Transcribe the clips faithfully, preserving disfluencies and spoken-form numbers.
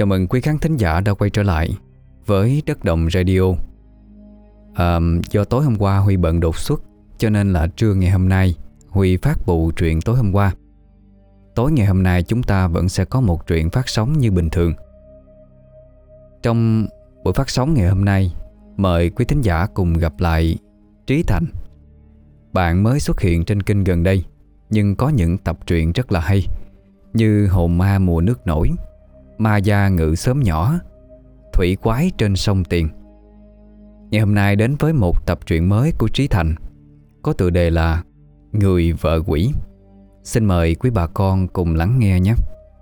Chào mừng quý khán thính giả đã quay trở lại với Đất Đồng Radio. à, Do tối hôm qua Huy bận đột xuất, cho nên là trưa ngày hôm nay Huy phát bộ truyện tối hôm qua. Tối ngày hôm nay chúng ta vẫn sẽ có một truyện phát sóng như bình thường. Trong buổi phát sóng ngày hôm nay, mời quý thính giả cùng gặp lại Trí Thành. Bạn mới xuất hiện trên kênh gần đây, nhưng có những tập truyện rất là hay, như Hồn Ma Mùa Nước Nổi, Ma Gia Ngự Xóm Nhỏ, Thủy Quái Trên Sông Tiền. Ngày hôm nay đến với một tập truyện mới của Trí Thành, có tựa đề là Người Vợ Quỷ. Xin mời quý bà con cùng lắng nghe nhé.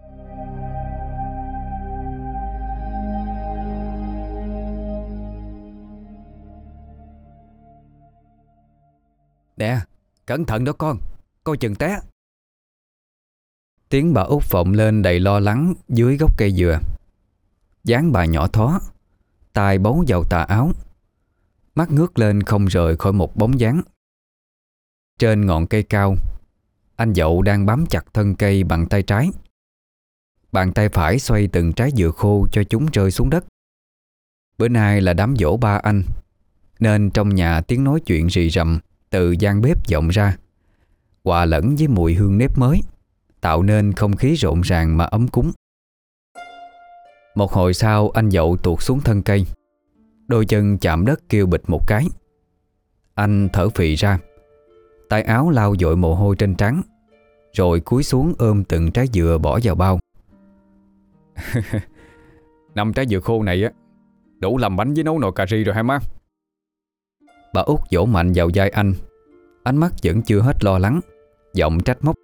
Nè, cẩn thận đó con, coi chừng té. Tiếng bà Út vọng lên đầy lo lắng dưới gốc cây dừa. Dáng bà nhỏ thó, tai bấu vào tà áo, mắt ngước lên không rời khỏi một bóng dáng. Trên ngọn cây cao, anh Dậu đang bám chặt thân cây bằng tay trái. Bàn tay phải xoay từng trái dừa khô cho chúng rơi xuống đất. Bữa nay là đám giỗ ba anh, nên trong nhà tiếng nói chuyện rì rầm từ gian bếp vọng ra, hòa lẫn với mùi hương nếp mới, tạo nên không khí rộn ràng mà ấm cúng. Một hồi sau, anh Dậu tuột xuống thân cây, đôi chân chạm đất kêu bịch một cái. Anh thở phì ra, tay áo lau dội mồ hôi trên trán, rồi cúi xuống ôm từng trái dừa bỏ vào bao. Năm trái dừa khô này á, đủ làm bánh với nấu nồi cà ri rồi hả má? Bà Út vỗ mạnh vào vai anh, ánh mắt vẫn chưa hết lo lắng, giọng trách móc.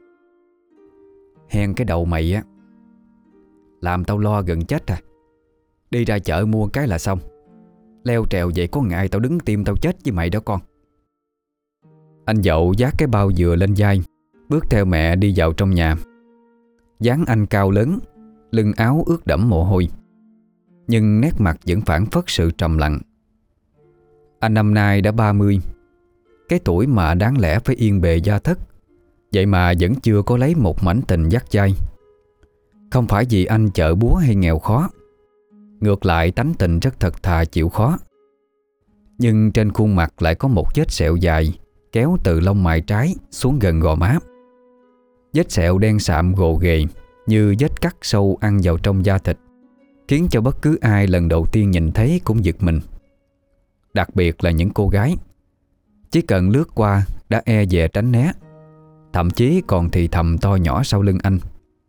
Hèn cái đầu mày á, làm tao lo gần chết à. Đi ra chợ mua cái là xong, leo trèo vậy có ngại tao đứng tim tao chết với mày đó con. Anh Dậu vác cái bao dừa lên vai, bước theo mẹ đi vào trong nhà. Dáng anh cao lớn, lưng áo ướt đẫm mồ hôi, nhưng nét mặt vẫn phảng phất sự trầm lặng. Anh năm nay đã ba mươi, cái tuổi mà đáng lẽ phải yên bề gia thất, vậy mà vẫn chưa có lấy một mảnh tình dắt dai. Không phải vì anh chợ búa hay nghèo khó, ngược lại tánh tình rất thật thà chịu khó. Nhưng trên khuôn mặt lại có một vết sẹo dài kéo từ lông mày trái xuống gần gò má. Vết sẹo đen sạm gồ ghề như vết cắt sâu ăn vào trong da thịt, khiến cho bất cứ ai lần đầu tiên nhìn thấy cũng giật mình. Đặc biệt là những cô gái, chỉ cần lướt qua đã e dè tránh né, thậm chí còn thì thầm to nhỏ sau lưng anh.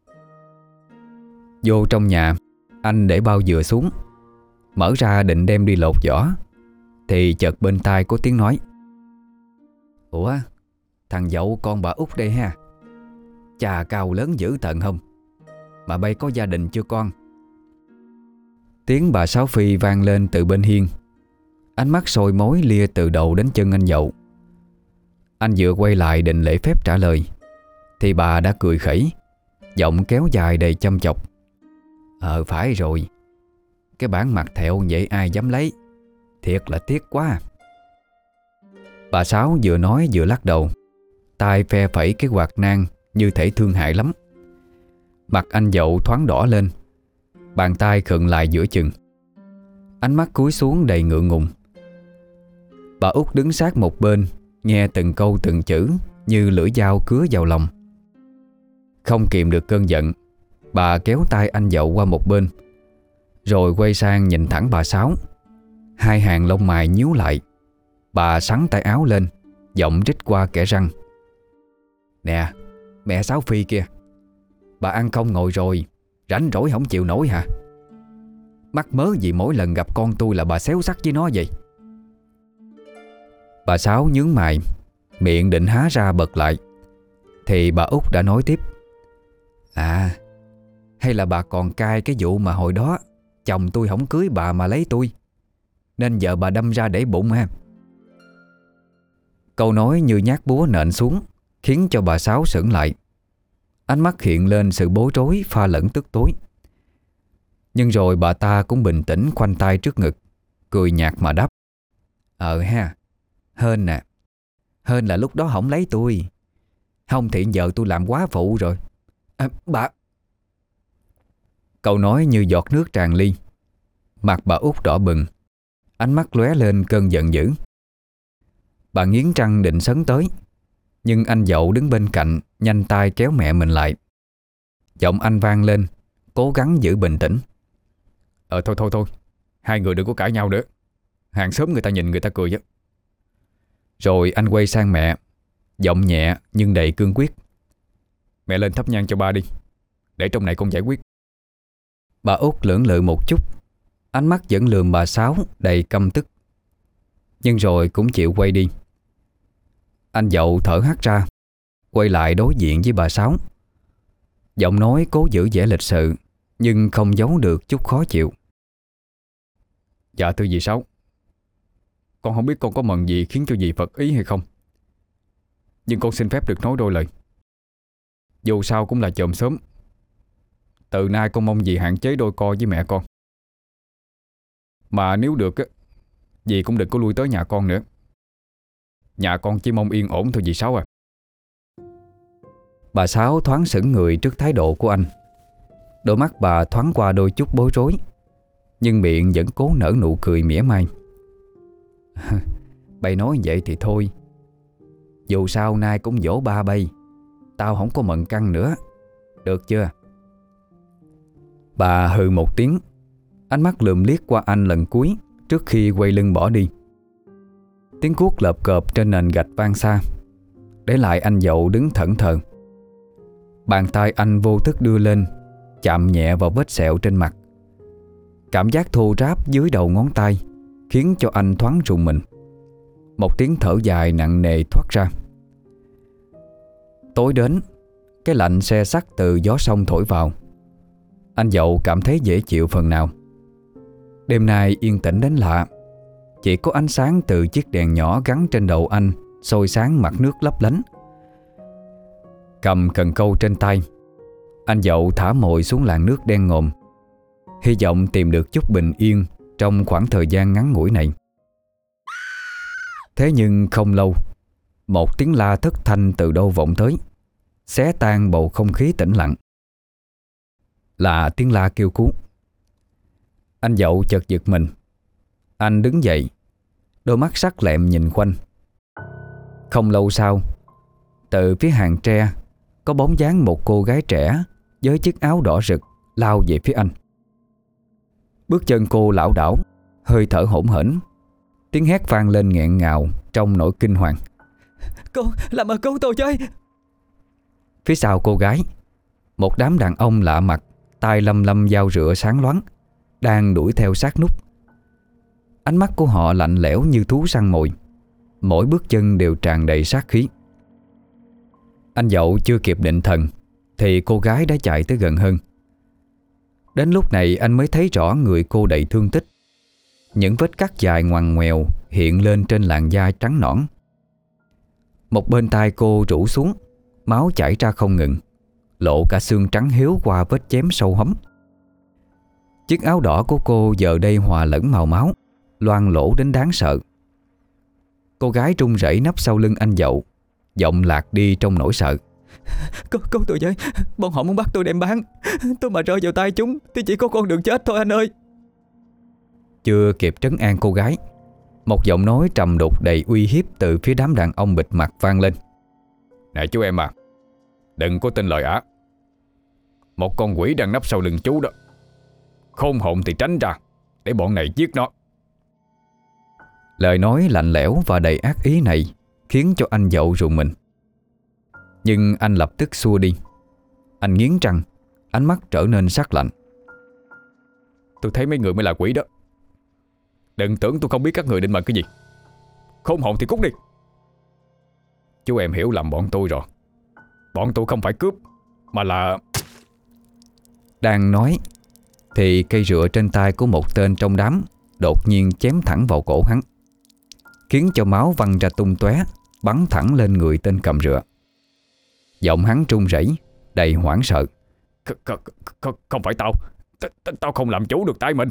Vô trong nhà, anh để bao dừa xuống, mở ra định đem đi lột vỏ, thì chợt bên tai có tiếng nói. Ủa, thằng Dậu con bà Út đây ha. Chà, cao lớn dữ tợn không, mà bây có gia đình chưa con? Tiếng bà Sáu Phi vang lên từ bên hiên. Ánh mắt sôi mối lia từ đầu đến chân anh Dậu. Anh vừa quay lại định lễ phép trả lời, thì bà đã cười khẩy, giọng kéo dài đầy chăm chọc. Ờ phải rồi, cái bản mặt thẹo vậy ai dám lấy, thiệt là tiếc quá. Bà Sáu vừa nói vừa lắc đầu, tay phe phẩy cái quạt nang như thể thương hại lắm. Mặt anh Dậu thoáng đỏ lên, bàn tay khựng lại giữa chừng, ánh mắt cúi xuống đầy ngượng ngùng. Bà Út đứng sát một bên, nghe từng câu từng chữ như lưỡi dao cứa vào lòng. Không kìm được cơn giận, bà kéo tay anh Dậu qua một bên, rồi quay sang nhìn thẳng bà Sáu. Hai hàng lông mày nhíu lại, bà xắn tay áo lên, giọng rít qua kẽ răng. Nè, mẹ Sáu Phi kia, bà ăn không ngồi rồi, rảnh rỗi không chịu nổi hả? Mắc mớ gì mỗi lần gặp con tôi là bà xéo sắc với nó vậy? Bà Sáu nhướng mày, miệng định há ra bật lại, thì bà Út đã nói tiếp. À, hay là bà còn cay cái vụ mà hồi đó chồng tôi không cưới bà mà lấy tôi, nên giờ bà đâm ra để bụng ha? Câu nói như nhát búa nện xuống, khiến cho bà Sáu sững lại. Ánh mắt hiện lên sự bối rối pha lẫn tức tối. Nhưng rồi bà ta cũng bình tĩnh khoanh tay trước ngực, cười nhạt mà đáp. Ờ ha, hên nè. Hên là lúc đó không lấy tôi, không thì giờ tôi làm quá phụ rồi. À, bà Câu nói như giọt nước tràn ly. Mặt bà út đỏ bừng, ánh mắt lóe lên cơn giận dữ. Bà nghiến răng định sấn tới, nhưng anh Dậu đứng bên cạnh nhanh tay kéo mẹ mình lại. Giọng anh vang lên, cố gắng giữ bình tĩnh. Ờ thôi thôi thôi, hai người đừng có cãi nhau nữa. Hàng xóm người ta nhìn người ta cười chứ. Rồi anh quay sang mẹ, giọng nhẹ nhưng đầy cương quyết. Mẹ lên thắp nhang cho ba đi, để trong này con giải quyết. Bà út lưỡng lự một chút, ánh mắt vẫn lườm bà Sáu đầy căm tức, nhưng rồi cũng chịu quay đi. Anh Dậu thở hắt ra, quay lại đối diện với bà Sáu. Giọng nói cố giữ vẻ lịch sự, nhưng không giấu được chút khó chịu. Dạ thưa dì Sáu, con không biết con có mần gì khiến cho dì phật ý hay không, nhưng con xin phép được nói đôi lời. Dù sao cũng là chòm sớm. Từ nay con mong dì hạn chế đôi co với mẹ con. Mà nếu được á, dì cũng đừng có lui tới nhà con nữa. Nhà con chỉ mong yên ổn thôi dì Sáu à. Bà Sáu thoáng sững người trước thái độ của anh. Đôi mắt bà thoáng qua đôi chút bối rối, nhưng miệng vẫn cố nở nụ cười mỉa mai. Bay nói vậy thì thôi. Dù sao nay cũng dỗ ba bay, tao không có mận căng nữa, được chưa? Bà hừ một tiếng, ánh mắt lườm liếc qua anh lần cuối trước khi quay lưng bỏ đi. Tiếng cuốc lợp cợp trên nền gạch vang xa, để lại anh Dậu đứng thẫn thờ. Bàn tay anh vô thức đưa lên, chạm nhẹ vào vết sẹo trên mặt. Cảm giác thô ráp dưới đầu ngón tay khiến cho anh thoáng rùng mình. Một tiếng thở dài nặng nề thoát ra. Tối đến, cái lạnh se sắt từ gió sông thổi vào. Anh Dậu cảm thấy dễ chịu phần nào. Đêm nay yên tĩnh đến lạ. Chỉ có ánh sáng từ chiếc đèn nhỏ gắn trên đầu anh soi sáng mặt nước lấp lánh. Cầm cần câu trên tay, anh Dậu thả mồi xuống làn nước đen ngòm, hy vọng tìm được chút bình yên trong khoảng thời gian ngắn ngủi này. Thế nhưng không lâu, một tiếng la thất thanh từ đâu vọng tới, xé tan bầu không khí tĩnh lặng. Là tiếng la kêu cứu. Anh Dậu chợt giật mình. Anh đứng dậy, đôi mắt sắc lẹm nhìn quanh. Không lâu sau, từ phía hàng tre có bóng dáng một cô gái trẻ với chiếc áo đỏ rực lao về phía anh. Bước chân cô lảo đảo, hơi thở hổn hển. Tiếng hét vang lên nghẹn ngào trong nỗi kinh hoàng. Cô, làm ơn cứu tôi với. Phía sau cô gái, một đám đàn ông lạ mặt, tay lăm lăm dao rựa sáng loáng, đang đuổi theo sát nút. Ánh mắt của họ lạnh lẽo như thú săn mồi, mỗi bước chân đều tràn đầy sát khí. Anh Dậu chưa kịp định thần thì cô gái đã chạy tới gần hơn. Đến lúc này anh mới thấy rõ người cô đầy thương tích. Những vết cắt dài ngoằn ngoèo hiện lên trên làn da trắng nõn. Một bên tai cô rũ xuống, máu chảy ra không ngừng, lộ cả xương trắng hiếu qua vết chém sâu hấm. Chiếc áo đỏ của cô giờ đây hòa lẫn màu máu, loang lổ đến đáng sợ. Cô gái run rẩy nấp sau lưng anh Dậu, giọng lạc đi trong nỗi sợ. Cứu, cứu tôi với, bọn họ muốn bắt tôi đem bán. Tôi mà rơi vào tay chúng thì chỉ có con đường chết thôi anh ơi. Chưa kịp trấn an cô gái, một giọng nói trầm đục đầy uy hiếp từ phía đám đàn ông bịt mặt vang lên. Này chú em à, đừng có tin lời ả. Một con quỷ đang nấp sau lưng chú đó. Khôn hồn thì tránh ra, để bọn này giết nó. Lời nói lạnh lẽo và đầy ác ý này khiến cho anh Dậu rùng mình. Nhưng anh lập tức xua đi. Anh nghiến răng, ánh mắt trở nên sắc lạnh. Tôi thấy mấy người mới là quỷ đó. Đừng tưởng tôi không biết các người định mệnh cái gì. Khôn hồn thì cút đi. Chú em hiểu lầm bọn tôi rồi. Bọn tôi không phải cướp, mà là... Đang nói thì cây rựa trên tay của một tên trong đám đột nhiên chém thẳng vào cổ hắn, khiến cho máu văng ra tung tóe, bắn thẳng lên người tên cầm rựa. Giọng hắn run rẩy, đầy hoảng sợ. Không phải tao. Tao không làm chủ được tay mình.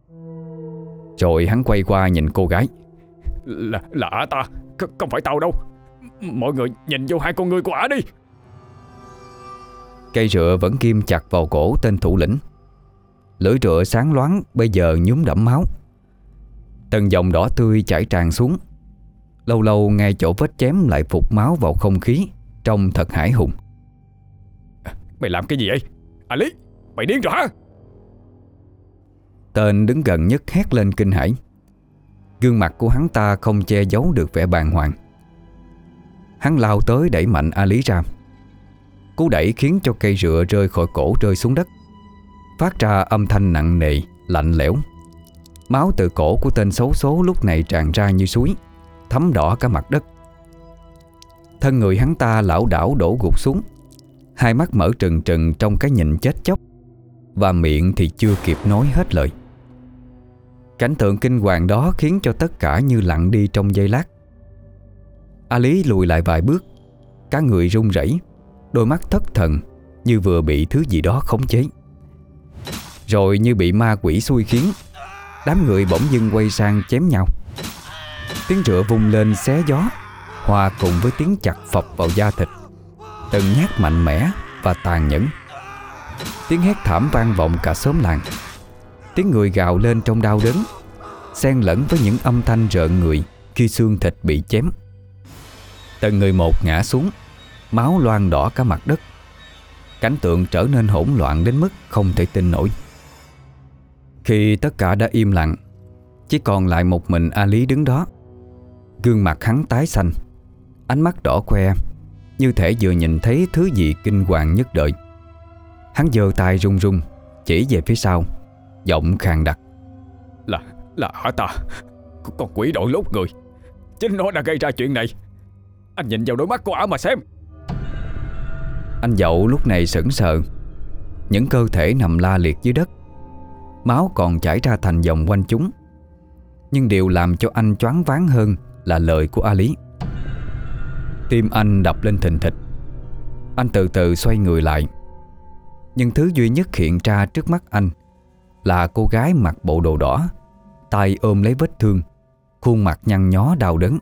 Rồi hắn quay qua nhìn cô gái. Là là ả ta, không phải tao đâu. Mọi người nhìn vô hai con ngươi của ả đi. Cây rựa vẫn ghim chặt vào cổ tên thủ lĩnh. lưỡi rựa sáng loáng bây giờ nhuốm đẫm máu. Từng dòng đỏ tươi chảy tràn xuống. Lâu lâu ngay chỗ vết chém lại phục máu vào không khí, trông thật hãi hùng. Mày làm cái gì vậy? À Lý, mày điên rồi hả? Tên đứng gần nhất hét lên kinh hãi. Gương mặt của hắn ta không che giấu được vẻ bàng hoàng. Hắn lao tới đẩy mạnh A Lý ra. Cú đẩy khiến cho cây rựa rơi khỏi cổ rơi xuống đất, phát ra âm thanh nặng nề, lạnh lẽo. Máu từ cổ của tên xấu số lúc này tràn ra như suối, thấm đỏ cả mặt đất. Thân người hắn ta lảo đảo đổ gục xuống, hai mắt mở trừng trừng trong cái nhìn chết chóc, và miệng thì chưa kịp nói hết lời. Cảnh tượng kinh hoàng đó khiến cho tất cả như lặng đi trong giây lát. A Lý lùi lại vài bước, cả người run rẩy, đôi mắt thất thần như vừa bị thứ gì đó khống chế. Rồi như bị ma quỷ xui khiến, đám người bỗng dưng quay sang chém nhau. Tiếng rựa vung lên xé gió, hòa cùng với tiếng chặt phập vào da thịt, từng nhát mạnh mẽ và tàn nhẫn. Tiếng hét thảm vang vọng cả xóm làng. Tiếng người gào lên trong đau đớn, xen lẫn với những âm thanh rợn người khi xương thịt bị chém. Từng người một ngã xuống, máu loang đỏ cả mặt đất. Cảnh tượng trở nên hỗn loạn đến mức không thể tin nổi. Khi tất cả đã im lặng, chỉ còn lại một mình A Lý đứng đó. Gương mặt hắn tái xanh, ánh mắt đỏ que, như thể vừa nhìn thấy thứ gì kinh hoàng nhất đời. Hắn giơ tay run run chỉ về phía sau, giọng khàn đặc. Là, là hả ta? Con quỷ đội lốt người, chính nó đã gây ra chuyện này. Anh nhìn vào đôi mắt của ả mà xem. Anh Dậu lúc này sững sờ. Những cơ thể nằm la liệt dưới đất, máu còn chảy ra thành dòng quanh chúng. Nhưng điều làm cho anh choáng váng hơn là lời của A Lý. Tim anh đập lên thình thịch. Anh từ từ xoay người lại. Nhưng thứ duy nhất hiện ra trước mắt anh là cô gái mặc bộ đồ đỏ, tay ôm lấy vết thương, khuôn mặt nhăn nhó đau đớn.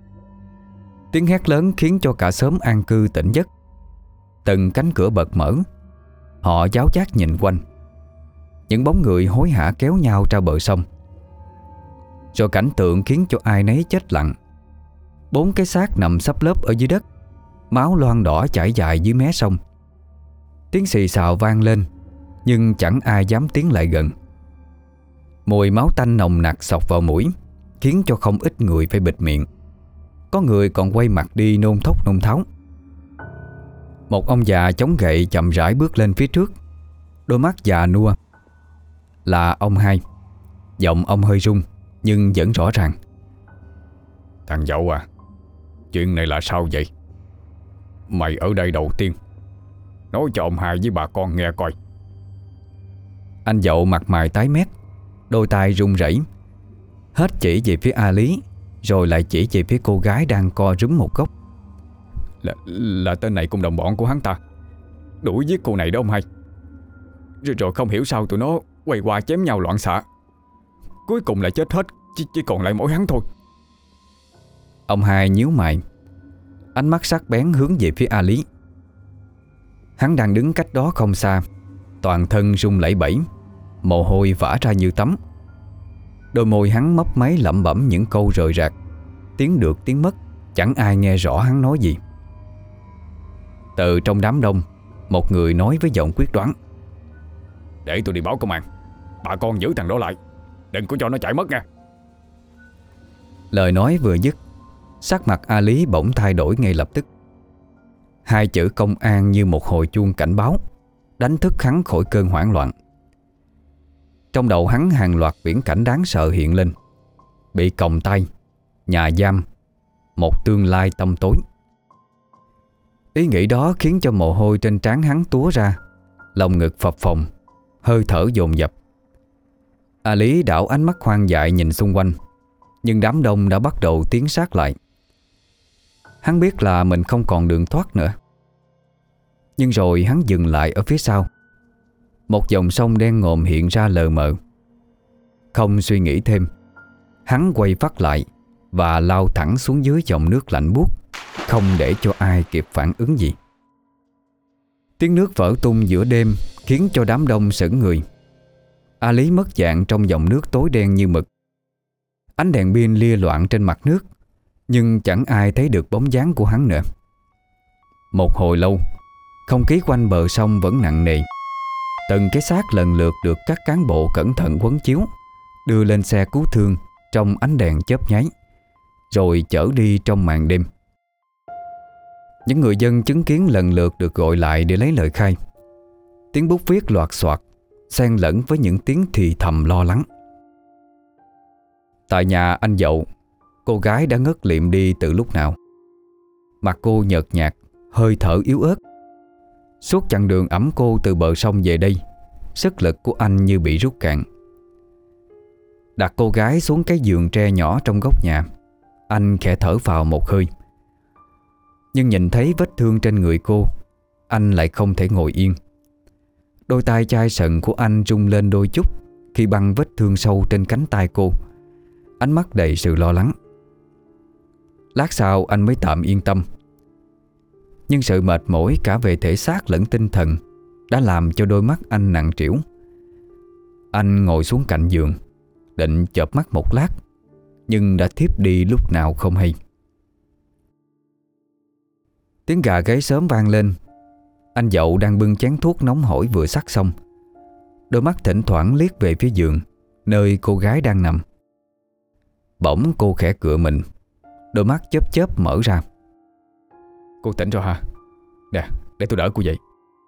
Tiếng hét lớn khiến cho cả xóm an cư tỉnh giấc. Từng cánh cửa bật mở. Họ giáo giác nhìn quanh. Những bóng người hối hả kéo nhau ra bờ sông. Rồi cảnh tượng khiến cho ai nấy chết lặng. Bốn cái xác nằm sắp lớp ở dưới đất, máu loang đỏ chảy dài dưới mé sông. Tiếng xì xào vang lên, nhưng chẳng ai dám tiến lại gần. Mùi máu tanh nồng nặc xộc vào mũi, khiến cho không ít người phải bịt miệng. Có người còn quay mặt đi nôn thốc nôn tháo. Một ông già chống gậy chậm rãi bước lên phía trước, đôi mắt già nua. Là ông Hai. Giọng ông hơi run nhưng vẫn rõ ràng. Thằng Dậu à, chuyện này là sao vậy? Mày ở đây đầu tiên, nói cho ông Hai với bà con nghe coi. Anh Dậu mặt mày tái mét, đôi tay run rẩy, hết chỉ về phía A Lý, rồi lại chỉ về phía cô gái đang co rúm một góc. Là, là tên này cùng đồng bọn của hắn ta đuổi giết cô này đó ông Hai. Rồi, rồi không hiểu sao tụi nó quay qua chém nhau loạn xạ, cuối cùng lại chết hết, chỉ, chỉ còn lại mỗi hắn thôi. Ông Hai nhíu mày, ánh mắt sắc bén hướng về phía A Lý. Hắn đang đứng cách đó không xa, toàn thân run lẩy bẩy, mồ hôi vã ra như tắm. Đôi môi hắn mấp máy lẩm bẩm những câu rời rạc, tiếng được tiếng mất, chẳng ai nghe rõ hắn nói gì. Từ trong đám đông, một người nói với giọng quyết đoán. Để tôi đi báo công an, bà con giữ thằng đó lại, đừng có cho nó chạy mất nha. Lời nói vừa dứt, sắc mặt A Lý bỗng thay đổi ngay lập tức. Hai chữ công an như một hồi chuông cảnh báo, đánh thức hắn khỏi cơn hoảng loạn. Trong đầu hắn hàng loạt viễn cảnh đáng sợ hiện lên. Bị còng tay, nhà giam, một tương lai tăm tối. Ý nghĩ đó khiến cho mồ hôi trên trán hắn túa ra, lòng ngực phập phồng, hơi thở dồn dập. A Lý đảo ánh mắt hoang dại nhìn xung quanh, nhưng đám đông đã bắt đầu tiến sát lại. Hắn biết là mình không còn đường thoát nữa. Nhưng rồi hắn dừng lại ở phía sau. Một dòng sông đen ngòm hiện ra lờ mờ. Không suy nghĩ thêm, hắn quay phát lại và lao thẳng xuống dưới dòng nước lạnh buốt, không để cho ai kịp phản ứng gì. Tiếng nước vỡ tung giữa đêm khiến cho đám đông sững người. A Lý mất dạng trong dòng nước tối đen như mực. Ánh đèn pin lia loạn trên mặt nước, nhưng chẳng ai thấy được bóng dáng của hắn nữa. Một hồi lâu, không khí quanh bờ sông vẫn nặng nề. Từng cái xác lần lượt được các cán bộ cẩn thận quấn chiếu, đưa lên xe cứu thương trong ánh đèn chớp nháy, rồi chở đi trong màn đêm. Những người dân chứng kiến lần lượt được gọi lại để lấy lời khai. Tiếng bút viết loạt soạt xen lẫn với những tiếng thì thầm lo lắng. Tại nhà anh Dậu, cô gái đã ngất lịm đi từ lúc nào. Mặt cô nhợt nhạt, hơi thở yếu ớt. Suốt chặng đường ẵm cô từ bờ sông về đây, sức lực của anh như bị rút cạn. Đặt cô gái xuống cái giường tre nhỏ trong góc nhà, anh khẽ thở phào một hơi. Nhưng nhìn thấy vết thương trên người cô, anh lại không thể ngồi yên. Đôi tay chai sần của anh rung lên đôi chút khi băng vết thương sâu trên cánh tay cô, ánh mắt đầy sự lo lắng. Lát sau anh mới tạm yên tâm. Nhưng sự mệt mỏi cả về thể xác lẫn tinh thần đã làm cho đôi mắt anh nặng trĩu. Anh ngồi xuống cạnh giường, định chợp mắt một lát, nhưng đã thiếp đi lúc nào không hay. Tiếng gà gáy sớm vang lên. Anh Dậu đang bưng chén thuốc nóng hổi vừa sắc xong, đôi mắt thỉnh thoảng liếc về phía giường nơi cô gái đang nằm. Bỗng cô khẽ cựa mình, đôi mắt chớp chớp mở ra. Cô tỉnh rồi hả? Nè, để tôi đỡ cô dậy.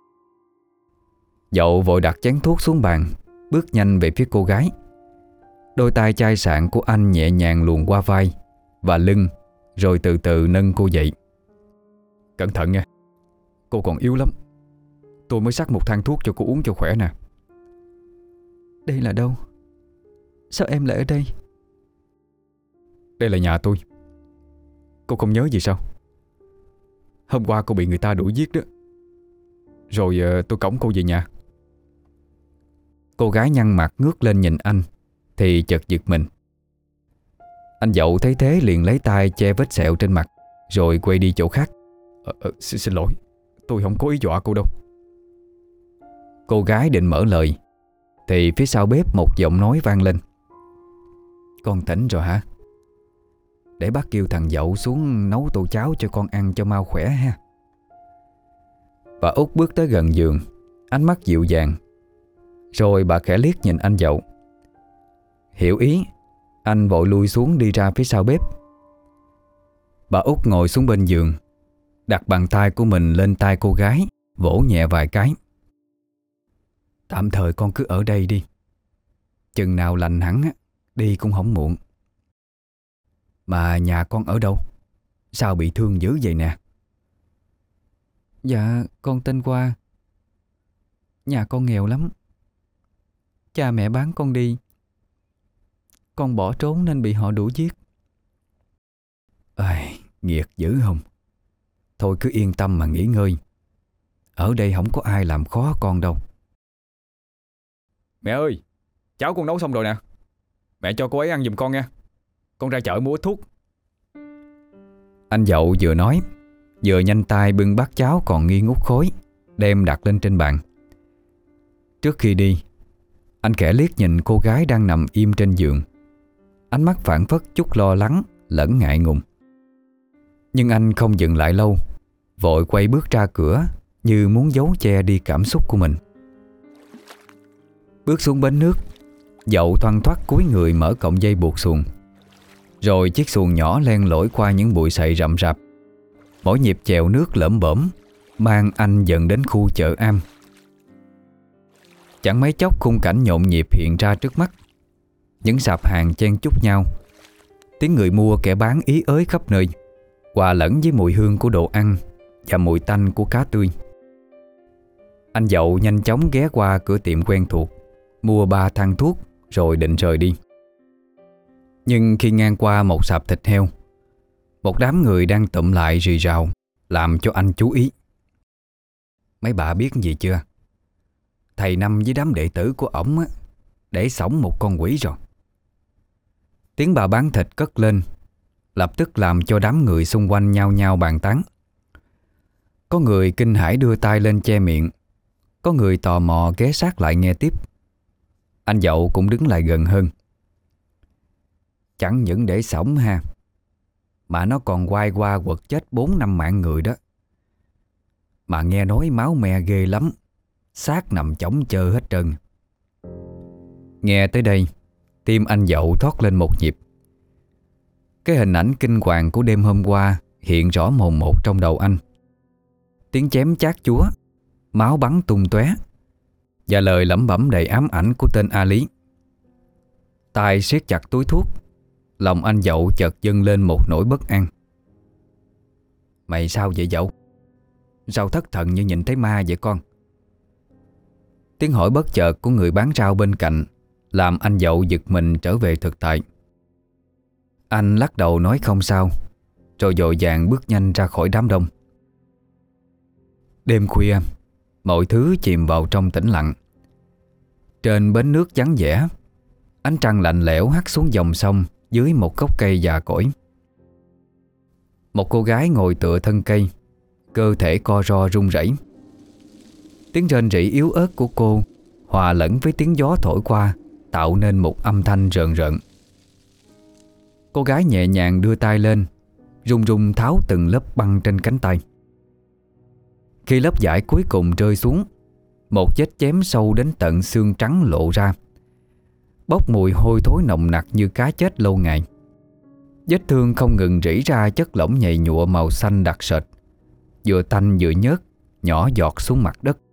Dậu vội đặt chén thuốc xuống bàn, bước nhanh về phía cô gái. Đôi tay chai sạn của anh nhẹ nhàng luồn qua vai và lưng, rồi từ từ nâng cô dậy. Cẩn thận nha, cô còn yếu lắm. Tôi mới sắc một thang thuốc cho cô uống cho khỏe nè. Đây là đâu? Sao em lại ở đây? Đây là nhà tôi. Cô không nhớ gì sao? Hôm qua cô bị người ta đuổi giết đó. Rồi tôi cõng cô về nhà. Cô gái nhăn mặt ngước lên nhìn anh thì chợt giật mình. Anh Dậu thấy thế liền lấy tay che vết sẹo trên mặt, rồi quay đi chỗ khác. ờ, ờ, xin, xin lỗi, tôi không có ý dọa cô đâu. Cô gái định mở lời thì phía sau bếp một giọng nói vang lên. Con tỉnh rồi hả? Để bác kêu thằng Dậu xuống nấu tô cháo cho con ăn cho mau khỏe ha. Bà Út bước tới gần giường, ánh mắt dịu dàng. Rồi bà khẽ liếc nhìn anh Dậu. Hiểu ý, anh vội lui xuống đi ra phía sau bếp. Bà Út ngồi xuống bên giường, đặt bàn tay của mình lên tay cô gái, vỗ nhẹ vài cái. Tạm thời con cứ ở đây đi. Chừng nào lành hẳn á, đi cũng không muộn. Mà nhà con ở đâu? Sao bị thương dữ vậy nè? Dạ, con tên Hoa. Nhà con nghèo lắm. Cha mẹ bán con đi. Con bỏ trốn nên bị họ đuổi giết. Ai, nghiệt dữ không? Thôi cứ yên tâm mà nghỉ ngơi. Ở đây không có ai làm khó con đâu. Mẹ ơi, cháo con nấu xong rồi nè. Mẹ cho cô ấy ăn giùm con nha. Con ra chợ mua ít thuốc. Anh Dậu vừa nói, vừa nhanh tay bưng bát cháo còn nghi ngút khói, đem đặt lên trên bàn. Trước khi đi, anh khẽ liếc nhìn cô gái đang nằm im trên giường, ánh mắt phảng phất chút lo lắng lẫn ngại ngùng. Nhưng anh không dừng lại lâu, vội quay bước ra cửa như muốn giấu che đi cảm xúc của mình. Bước xuống bến nước, Dậu thoăn thoắt cúi người mở cọng dây buộc xuồng. Rồi chiếc xuồng nhỏ len lỏi qua những bụi sậy rậm rạp. Mỗi nhịp chèo nước lởm bởm mang anh dần đến khu chợ Am. Chẳng mấy chốc khung cảnh nhộn nhịp hiện ra trước mắt. Những sạp hàng chen chúc nhau, tiếng người mua kẻ bán ý ới khắp nơi, hòa lẫn với mùi hương của đồ ăn và mùi tanh của cá tươi. Anh Dậu nhanh chóng ghé qua cửa tiệm quen thuộc, mua ba thang thuốc rồi định rời đi. Nhưng khi ngang qua một sạp thịt heo, một đám người đang tụm lại rì rào làm cho anh chú ý. Mấy bà biết gì chưa? Thầy Năm với đám đệ tử của ổng á, để xổng một con quỷ rồi. Tiếng bà bán thịt cất lên, lập tức làm cho đám người xung quanh nhao nhao bàn tán. Có người kinh hãi đưa tay lên che miệng, có người tò mò ghé sát lại nghe tiếp. Anh Dậu cũng đứng lại gần hơn. Chẳng những để xổng ha, mà nó còn quay qua quật chết bốn năm mạng người đó. Mà nghe nói máu me ghê lắm, xác nằm chỏng chơ hết trơn. Nghe tới đây, tim anh Dậu thoát lên một nhịp. Cái hình ảnh kinh hoàng của đêm hôm qua hiện rõ mồn một trong đầu anh. Tiếng chém chát chúa, máu bắn tung tóe, và lời lẩm bẩm đầy ám ảnh của tên A Lý. Tay siết chặt túi thuốc, lòng anh Dậu chợt dâng lên một nỗi bất an. Mày sao vậy Dậu? Sao thất thần như nhìn thấy ma vậy con? Tiếng hỏi bất chợt của người bán rau bên cạnh làm anh Dậu giật mình trở về thực tại. Anh lắc đầu nói không sao, rồi vội vàng bước nhanh ra khỏi đám đông. Đêm khuya, mọi thứ chìm vào trong tĩnh lặng. Trên bến nước vắng vẻ, ánh trăng lạnh lẽo hắt xuống dòng sông dưới một gốc cây già cỗi. Một cô gái ngồi tựa thân cây, cơ thể co ro run rẩy. Tiếng rên rỉ yếu ớt của cô hòa lẫn với tiếng gió thổi qua, tạo nên một âm thanh rợn rợn. Cô gái nhẹ nhàng đưa tay lên, run run tháo từng lớp băng trên cánh tay. Khi lớp vải cuối cùng rơi xuống, một vết chém sâu đến tận xương trắng lộ ra, bốc mùi hôi thối nồng nặc như cá chết lâu ngày. Vết thương không ngừng rỉ ra chất lỏng nhầy nhụa màu xanh đặc sệt, vừa tanh vừa nhớt, nhỏ giọt xuống mặt đất.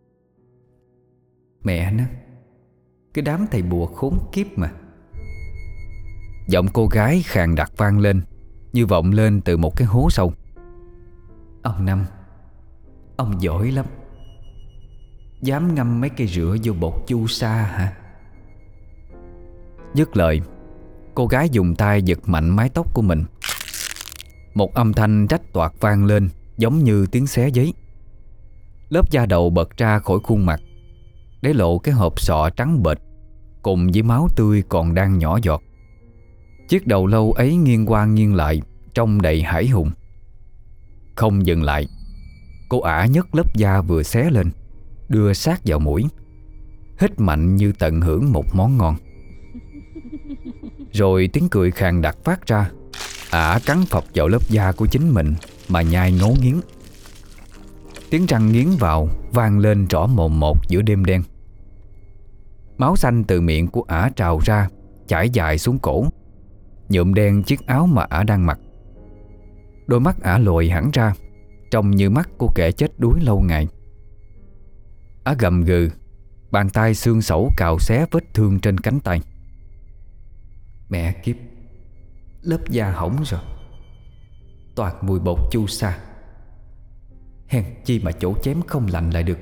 Mẹ nó, cái đám thầy bùa khốn kiếp mà. Giọng cô gái khàn đặc vang lên, như vọng lên từ một cái hố sâu. Ông Năm, ông giỏi lắm. Dám ngâm mấy cây rửa vô bột chu sa hả? Dứt lời, cô gái dùng tay giật mạnh mái tóc của mình. Một âm thanh rách toạc vang lên, giống như tiếng xé giấy. Lớp da đầu bật ra khỏi khuôn mặt, để lộ cái hộp sọ trắng bệch cùng với máu tươi còn đang nhỏ giọt. Chiếc đầu lâu ấy nghiêng qua nghiêng lại, trông đầy hãi hùng. Không dừng lại, cô ả nhấc lớp da vừa xé lên, đưa sát vào mũi, hít mạnh như tận hưởng một món ngon. Rồi tiếng cười khàn đặc phát ra. Ả cắn phập vào lớp da của chính mình mà nhai ngấu nghiến. Tiếng răng nghiến vào vang lên rõ mồn một giữa đêm đen. Máu xanh từ miệng của ả trào ra, chảy dài xuống cổ, nhuộm đen chiếc áo mà ả đang mặc. Đôi mắt ả lồi hẳn ra, trông như mắt của kẻ chết đuối lâu ngày. Ả gầm gừ, bàn tay xương sẩu cào xé vết thương trên cánh tay. Mẹ kiếp, lớp da hỏng rồi, toàn mùi bột chu sa. Hèn chi mà chỗ chém không lành lại được.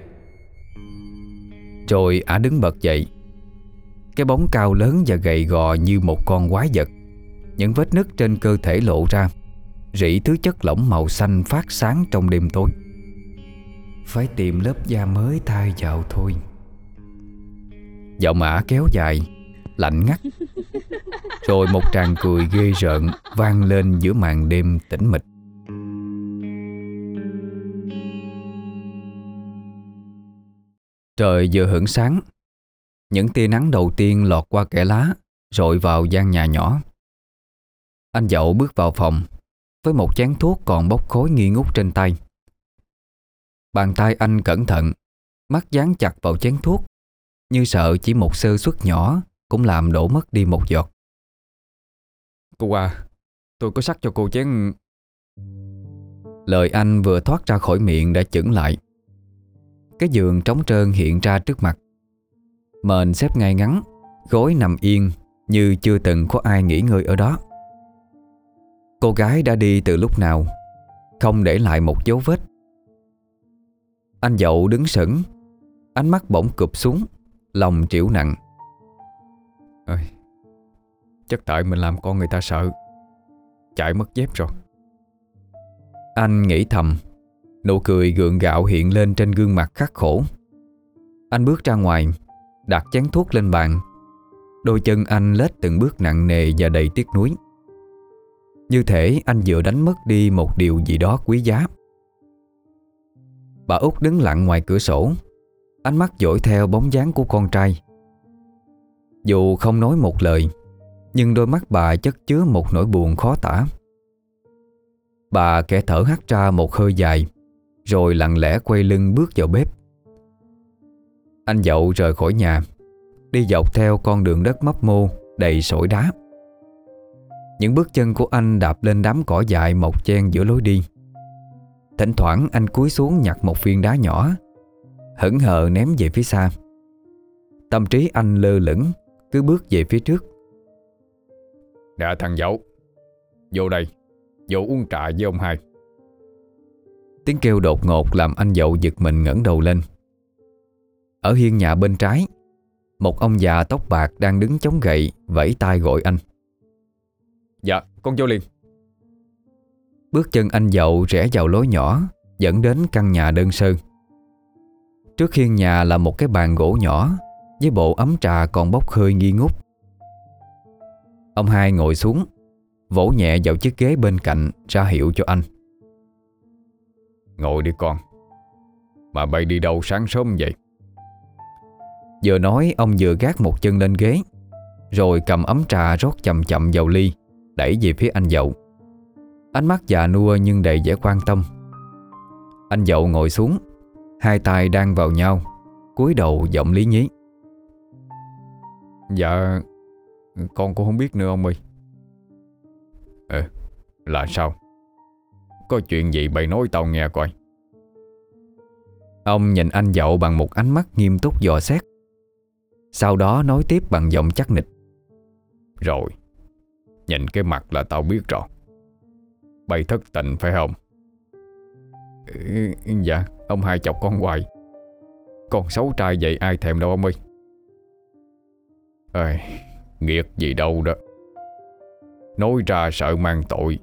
Rồi ả đứng bật dậy. Cái bóng cao lớn và gầy gò như một con quái vật, những vết nứt trên cơ thể lộ ra, rỉ thứ chất lỏng màu xanh phát sáng trong đêm tối. Phải tìm lớp da mới thay vào thôi. Giọng ả kéo dài, lạnh ngắt. Rồi một tràng cười ghê rợn vang lên giữa màn đêm tĩnh mịch. Trời vừa hửng sáng, những tia nắng đầu tiên lọt qua kẽ lá rọi vào gian nhà nhỏ. Anh Dậu bước vào phòng với một chén thuốc còn bốc khói nghi ngút trên tay. Bàn tay anh cẩn thận, mắt dán chặt vào chén thuốc, như sợ chỉ một sơ suất nhỏ cũng làm đổ mất đi một giọt. Cô à, tôi có sắc cho cô chén. Lời anh vừa thoát ra khỏi miệng đã chững lại. Cái giường trống trơn hiện ra trước mặt. Mền xếp ngay ngắn, gối nằm yên như chưa từng có ai nghỉ ngơi ở đó. Cô gái đã đi từ lúc nào, không để lại một dấu vết. Anh Dậu đứng sững, ánh mắt bỗng cụp xuống, lòng trĩu nặng. Ơi, chắc tại mình làm con người ta sợ, chạy mất dép rồi. Anh nghĩ thầm. Nụ cười gượng gạo hiện lên trên gương mặt khắc khổ. Anh bước ra ngoài, đặt chén thuốc lên bàn. Đôi chân anh lết từng bước nặng nề và đầy tiếc nuối, như thể anh vừa đánh mất đi một điều gì đó quý giá. Bà Út đứng lặng ngoài cửa sổ, ánh mắt dõi theo bóng dáng của con trai. Dù không nói một lời, nhưng đôi mắt bà chất chứa một nỗi buồn khó tả. Bà khẽ thở hắt ra một hơi dài, rồi lặng lẽ quay lưng bước vào bếp. Anh Dậu rời khỏi nhà, đi dọc theo con đường đất mấp mô đầy sỏi đá. Những bước chân của anh đạp lên đám cỏ dại mọc chen giữa lối đi. Thỉnh thoảng anh cúi xuống nhặt một viên đá nhỏ, hững hờ ném về phía xa. Tâm trí anh lơ lửng, cứ bước về phía trước. Nè thằng Dậu, vô đây, vô uống trà với ông hai. Tiếng kêu đột ngột làm anh Dậu giật mình ngẩng đầu lên. Ở hiên nhà bên trái, một ông già tóc bạc đang đứng chống gậy vẫy tay gọi anh. Dạ, con vô liền. Bước chân anh Dậu rẽ vào lối nhỏ dẫn đến căn nhà đơn sơ. Trước hiên nhà là một cái bàn gỗ nhỏ với bộ ấm trà còn bốc hơi nghi ngút. Ông hai ngồi xuống, vỗ nhẹ vào chiếc ghế bên cạnh ra hiệu cho anh. Ngồi đi con. Mà bay đi đâu sáng sớm vậy? Vừa nói ông vừa gác một chân lên ghế, rồi cầm ấm trà rót chậm chậm vào ly, đẩy về phía anh Dậu. Ánh mắt già nua nhưng đầy vẻ quan tâm. Anh Dậu ngồi xuống, hai tay đan vào nhau, cúi đầu giọng lý nhí. Dạ, con cũng không biết nữa ông ơi. Ờ, là sao? Có chuyện gì bày nói tao nghe coi. Ông nhìn anh Dậu bằng một ánh mắt nghiêm túc dò xét, sau đó nói tiếp bằng giọng chắc nịch. Rồi, nhìn cái mặt là tao biết rồi. Bày thất tình phải không? Ừ, dạ, ông hai chọc con hoài. Con xấu trai vậy ai thèm đâu ông ơi. Ơi, nghiệt gì đâu đó. Nói ra sợ mang tội.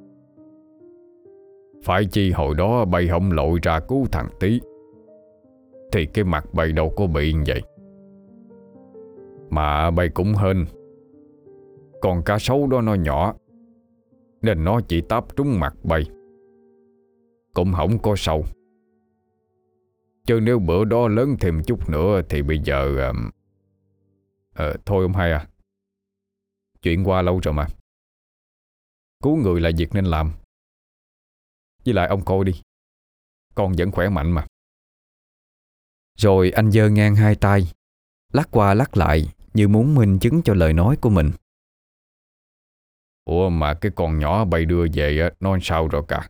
Phải chi hồi đó bay không lội ra cứu thằng Tí, thì cái mặt bay đâu có bị như vậy. Mà bay cũng hên, con cá sấu đó nó nhỏ, nên nó chỉ táp trúng mặt bay, cũng không có sâu. Chứ nếu bữa đó lớn thêm chút nữa thì bây giờ à, à, thôi ông hai à, chuyện qua lâu rồi mà. Cứu người là việc nên làm. Với lại ông coi đi, con vẫn khỏe mạnh mà. Rồi anh giơ ngang hai tay, lắc qua lắc lại như muốn minh chứng cho lời nói của mình. Ủa mà cái con nhỏ bay đưa về á, nó sao rồi cả?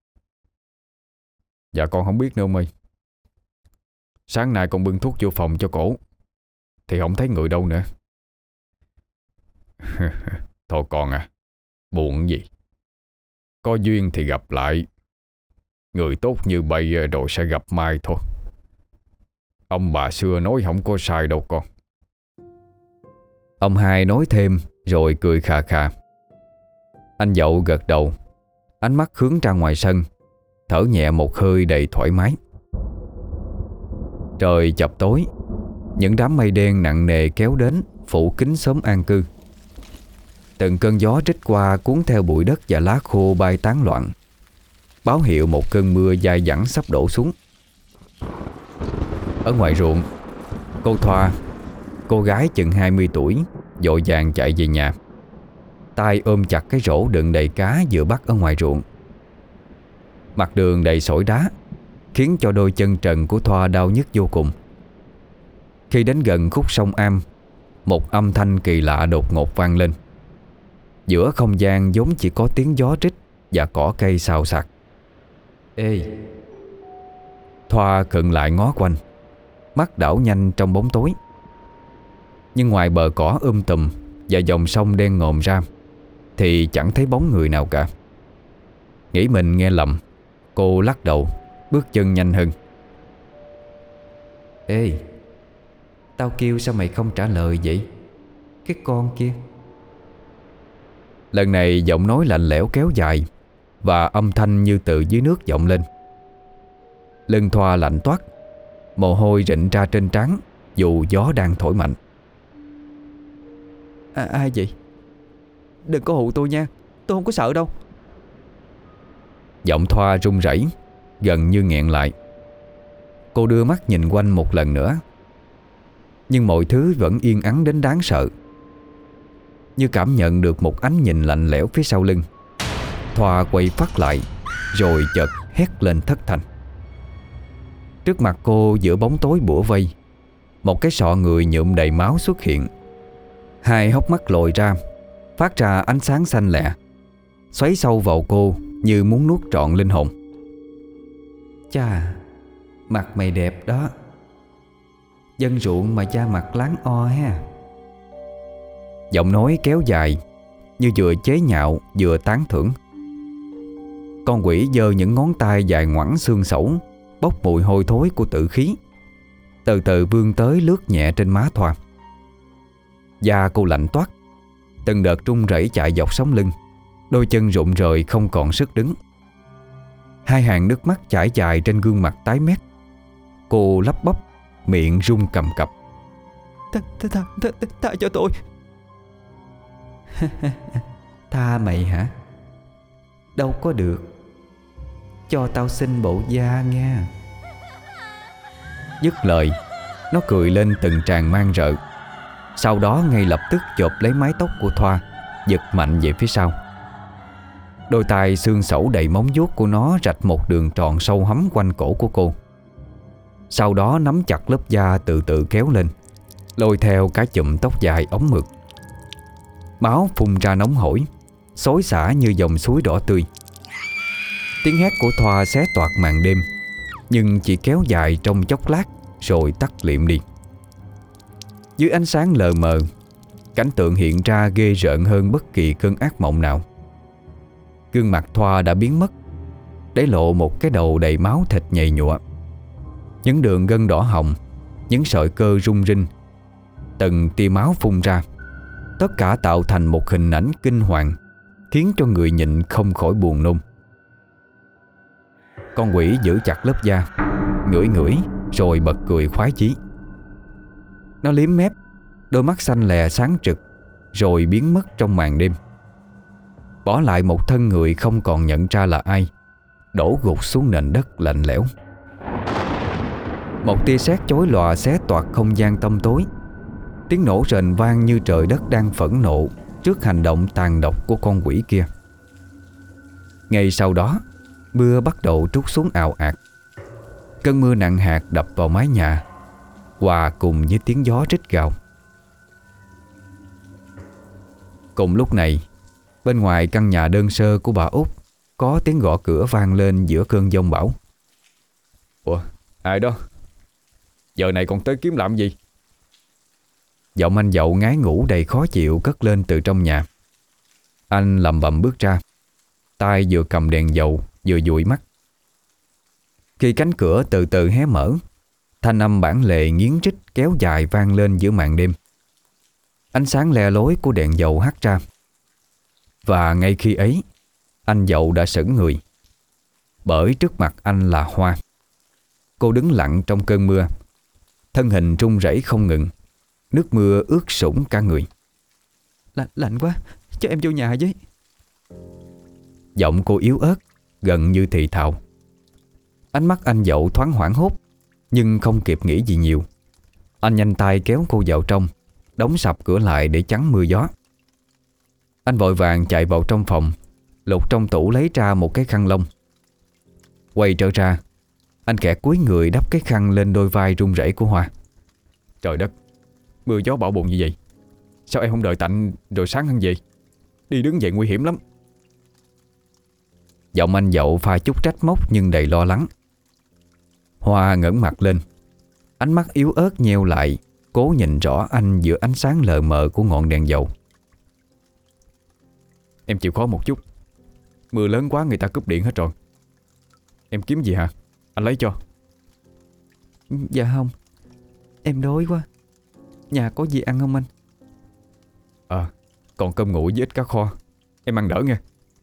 Dạ con không biết nữa ông ơi. Sáng nay con bưng thuốc vô phòng cho cổ thì không thấy người đâu nữa. Thôi con à, buồn gì. Có duyên thì gặp lại. Người tốt như bay rồi sẽ gặp mai thôi. Ông bà xưa nói không có sai đâu con. Ông hai nói thêm rồi cười khà khà. Anh Dậu gật đầu, ánh mắt hướng ra ngoài sân, thở nhẹ một hơi đầy thoải mái. Trời chập tối, những đám mây đen nặng nề kéo đến phủ kín xóm an cư. Từng cơn gió rít qua cuốn theo bụi đất và lá khô bay tán loạn, báo hiệu một cơn mưa dai dẳng sắp đổ xuống. Ở ngoài ruộng, cô Thoa, cô gái chừng hai mươi tuổi, vội vàng chạy về nhà, tay ôm chặt cái rổ đựng đầy cá vừa bắt ở ngoài ruộng. Mặt đường đầy sỏi đá khiến cho đôi chân trần của Thoa đau nhức vô cùng. Khi đến gần khúc sông Am, một âm thanh kỳ lạ đột ngột vang lên. Giữa không gian vốn chỉ có tiếng gió rít và cỏ cây xào xạc. Ê! Thoa khựng lại ngó quanh, mắt đảo nhanh trong bóng tối. Nhưng ngoài bờ cỏ um tùm và dòng sông đen ngòm ra thì chẳng thấy bóng người nào cả. Nghĩ mình nghe lầm, cô lắc đầu, bước chân nhanh hơn. Ê! Tao kêu sao mày không trả lời vậy? Cái con kia. Lần này giọng nói lạnh lẽo kéo dài, và âm thanh như từ dưới nước vọng lên. Lưng Thoa lạnh toát, mồ hôi rịn ra trên trán dù gió đang thổi mạnh. À, ai vậy? Đừng có hù tôi nha, tôi không có sợ đâu. Giọng Thoa run rẩy, gần như nghẹn lại. Cô đưa mắt nhìn quanh một lần nữa, nhưng mọi thứ vẫn yên ắng đến đáng sợ. như cảm nhận được một ánh nhìn lạnh lẽo phía sau lưng. Thoa quay phát lại, rồi chợt hét lên thất thanh. Trước mặt cô giữa bóng tối bủa vây, một cái sọ người nhuộm đầy máu xuất hiện. Hai hốc mắt lồi ra, phát ra ánh sáng xanh lẹ, xoáy sâu vào cô như muốn nuốt trọn linh hồn. Chà, mặt mày đẹp đó. Dân ruộng mà da mặt láng o ha. Giọng nói kéo dài, như vừa chế nhạo vừa tán thưởng. Con quỷ giơ những ngón tay dài ngoẵng xương sẩu, bốc mùi hôi thối của tử khí, từ từ vươn tới lướt nhẹ trên má Thoa. Da cô lạnh toát, từng đợt run rẩy chạy dọc sống lưng, đôi chân rụng rời không còn sức đứng. Hai hàng nước mắt chảy dài trên gương mặt tái mét. Cô lắp bắp, miệng run cầm cập. Tha, tha, tha, tha, tha, tha cho tôi. Tha mày hả? Đâu có được. Cho tao xin bộ da nha. Dứt lời, nó cười lên từng tràng mang rợ. Sau đó ngay lập tức chộp lấy mái tóc của Thoa, giật mạnh về phía sau. Đôi tay xương sẩu đầy móng vuốt của nó rạch một đường tròn sâu hắm quanh cổ của cô. Sau đó nắm chặt lớp da từ từ kéo lên, lôi theo cả chùm tóc dài ống mượt. Máu phun ra nóng hổi, xối xả như dòng suối đỏ tươi. Tiếng hét của Thoa xé toạc màn đêm, nhưng chỉ kéo dài trong chốc lát rồi tắt liệm đi. Dưới ánh sáng lờ mờ, cảnh tượng hiện ra ghê rợn hơn bất kỳ cơn ác mộng nào. Gương mặt Thoa đã biến mất, để lộ một cái đầu đầy máu thịt nhầy nhụa. Những đường gân đỏ hồng, những sợi cơ rung rinh, từng tia máu phun ra, tất cả tạo thành một hình ảnh kinh hoàng, khiến cho người nhìn không khỏi buồn nôn. Con quỷ giữ chặt lớp da, ngửi ngửi rồi bật cười khoái chí. Nó liếm mép, đôi mắt xanh lè sáng trực, rồi biến mất trong màn đêm, bỏ lại một thân người không còn nhận ra là ai, đổ gục xuống nền đất lạnh lẽo. Một tia sét chói lòa xé toạc không gian tăm tối. Tiếng nổ rền vang như trời đất đang phẫn nộ trước hành động tàn độc của con quỷ kia. Ngay sau đó, mưa bắt đầu trút xuống ào ạt. Cơn mưa nặng hạt đập vào mái nhà, hòa cùng với tiếng gió rít gào. Cùng lúc này, bên ngoài căn nhà đơn sơ của bà Út có tiếng gõ cửa vang lên giữa cơn giông bão. Ủa, ai đó? Giờ này còn tới kiếm làm gì? Giọng anh Dậu ngái ngủ đầy khó chịu cất lên từ trong nhà. Anh lầm bầm bước ra, tay vừa cầm đèn dầu vừa dụi mắt. Khi cánh cửa từ từ hé mở, thanh âm bản lề nghiến rít kéo dài vang lên giữa màn đêm. Ánh sáng le lối của đèn dầu hắt ra. Và ngay khi ấy, anh Dậu đã sững người, bởi trước mặt anh là Hoa. Cô đứng lặng trong cơn mưa, thân hình run rẩy không ngừng, nước mưa ướt sũng cả người. Lạnh, lạnh quá, cho em vô nhà với. Giọng cô yếu ớt, gần như thì thào. Ánh mắt anh Dậu thoáng hoảng hốt, nhưng không kịp nghĩ gì nhiều. Anh nhanh tay kéo cô vào trong, đóng sập cửa lại để chắn mưa gió. Anh vội vàng chạy vào trong phòng, lục trong tủ lấy ra một cái khăn lông. Quay trở ra, anh khẽ cúi người đắp cái khăn lên đôi vai run rẩy của Hoa. Trời đất, mưa gió bão bùng như vậy, sao em không đợi tạnh rồi sáng hơn vậy? Đi đứng vậy nguy hiểm lắm. Giọng anh Dậu pha chút trách móc nhưng đầy lo lắng. Hoa ngẩng mặt lên, ánh mắt yếu ớt nheo lại, cố nhìn rõ anh giữa ánh sáng lờ mờ của ngọn đèn dầu. Em chịu khó một chút, mưa lớn quá người ta cúp điện hết rồi. Em kiếm gì hả? Anh lấy cho. Dạ không, em đói quá. Nhà có gì ăn không anh? À, còn cơm nguội với ít cá kho, em ăn đỡ nghe.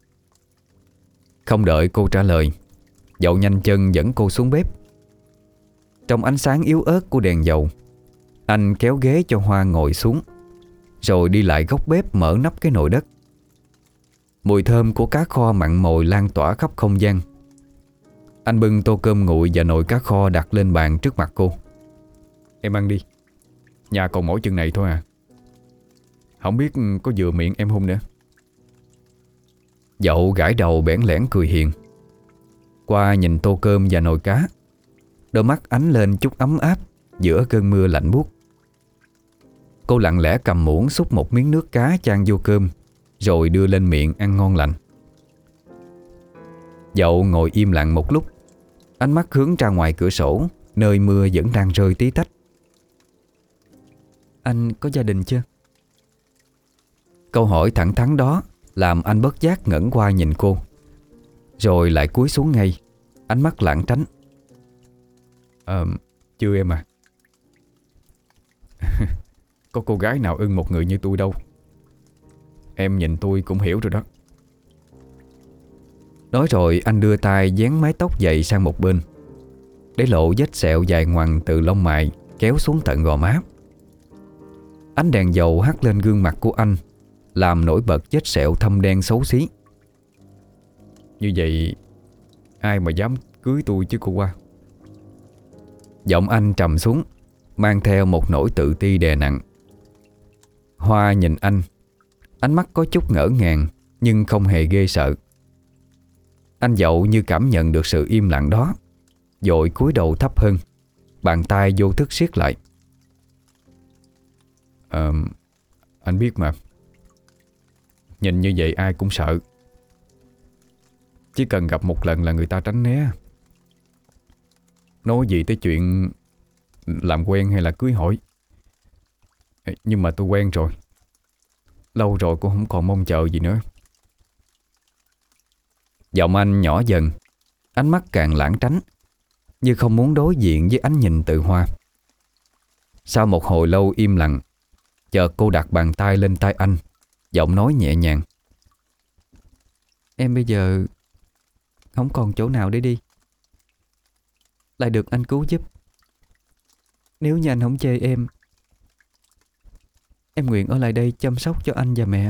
Không đợi cô trả lời, Dậu nhanh chân dẫn cô xuống bếp. Trong ánh sáng yếu ớt của đèn dầu, anh kéo ghế cho Hoa ngồi xuống, rồi đi lại góc bếp mở nắp cái nồi đất. Mùi thơm của cá kho mặn mòi lan tỏa khắp không gian. Anh bưng tô cơm nguội và nồi cá kho đặt lên bàn trước mặt cô. Em ăn đi, nhà còn mỗi chừng này thôi à. Không biết có vừa miệng em hôn nữa. Dậu gãi đầu bẽn lẽn cười hiền. Qua nhìn tô cơm và nồi cá, đôi mắt ánh lên chút ấm áp giữa cơn mưa lạnh buốt. Cô lặng lẽ cầm muỗng xúc một miếng nước cá chan vô cơm, rồi đưa lên miệng ăn ngon lành. Dậu ngồi im lặng một lúc, ánh mắt hướng ra ngoài cửa sổ, nơi mưa vẫn đang rơi tí tách. Anh có gia đình chưa? Câu hỏi thẳng thắn đó làm anh bất giác ngẩng qua nhìn cô, rồi lại cúi xuống ngay, ánh mắt lảng tránh. Ờ, chưa em à. Có cô gái nào ưng một người như tôi đâu. Em nhìn tôi cũng hiểu rồi đó. Nói rồi anh đưa tay dán mái tóc dày sang một bên, để lộ vết sẹo dài ngoằng từ lông mày kéo xuống tận gò má. Ánh đèn dầu hắt lên gương mặt của anh, làm nổi bật vết sẹo thâm đen xấu xí. Như vậy ai mà dám cưới tôi chứ cô Hoa. Giọng anh trầm xuống, mang theo một nỗi tự ti đè nặng. Hoa nhìn anh, ánh mắt có chút ngỡ ngàng nhưng không hề ghê sợ. Anh Dậu như cảm nhận được sự im lặng đó, vội cúi đầu thấp hơn, bàn tay vô thức siết lại. Ờ, anh biết mà. Nhìn như vậy ai cũng sợ. Chỉ cần gặp một lần là người ta tránh né. Nói gì tới chuyện làm quen hay là cưới hỏi. Nhưng mà tôi quen rồi. Lâu rồi cũng không còn mong chờ gì nữa. Giọng anh nhỏ dần, ánh mắt càng lảng tránh, như không muốn đối diện với ánh nhìn từ Hoa. Sau một hồi lâu im lặng, chợt cô đặt bàn tay lên tay anh, giọng nói nhẹ nhàng. Em bây giờ không còn chỗ nào để đi, lại được anh cứu giúp. Nếu như anh không chê em, em nguyện ở lại đây chăm sóc cho anh và mẹ.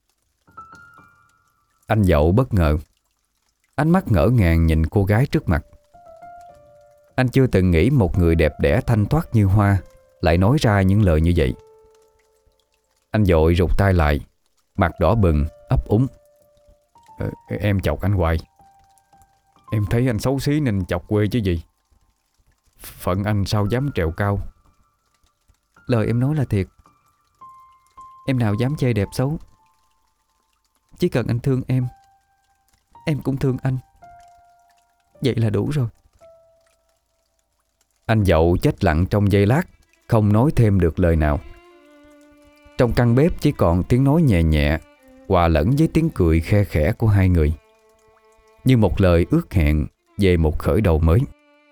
Anh Dậu bất ngờ, ánh mắt ngỡ ngàng nhìn cô gái trước mặt. Anh chưa từng nghĩ một người đẹp đẽ thanh thoát như Hoa lại nói ra những lời như vậy. Anh vội rụt tay lại, mặt đỏ bừng, ấp úng. ờ, Em chọc anh hoài. Em thấy anh xấu xí nên chọc quê chứ gì. Phận anh sao dám trèo cao. Lời em nói là thiệt. Em nào dám chê đẹp xấu. Chỉ cần anh thương em, em cũng thương anh. Vậy là đủ rồi. Anh Dậu chết lặng trong giây lát, không nói thêm được lời nào. Trong căn bếp chỉ còn tiếng nói nhẹ nhẹ hòa lẫn với tiếng cười khe khẽ của hai người, như một lời ước hẹn về một khởi đầu mới.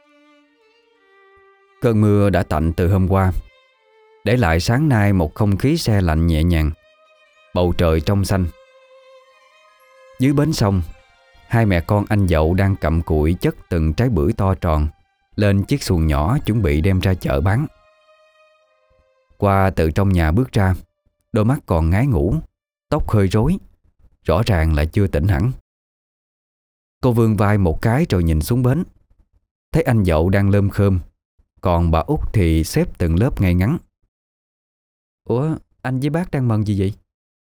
Cơn mưa đã tạnh từ hôm qua, để lại sáng nay một không khí se lạnh nhẹ nhàng. Bầu trời trong xanh. Dưới bến sông, hai mẹ con anh Dậu đang cặm cụi chất từng trái bưởi to tròn lên chiếc xuồng nhỏ chuẩn bị đem ra chợ bán. Qua từ trong nhà bước ra, đôi mắt còn ngái ngủ, tóc hơi rối, rõ ràng là chưa tỉnh hẳn. Cô vươn vai một cái rồi nhìn xuống bến, thấy anh Dậu đang lơm khơm, còn bà Út thì xếp từng lớp ngay ngắn. Ủa, anh với bác đang mần gì vậy?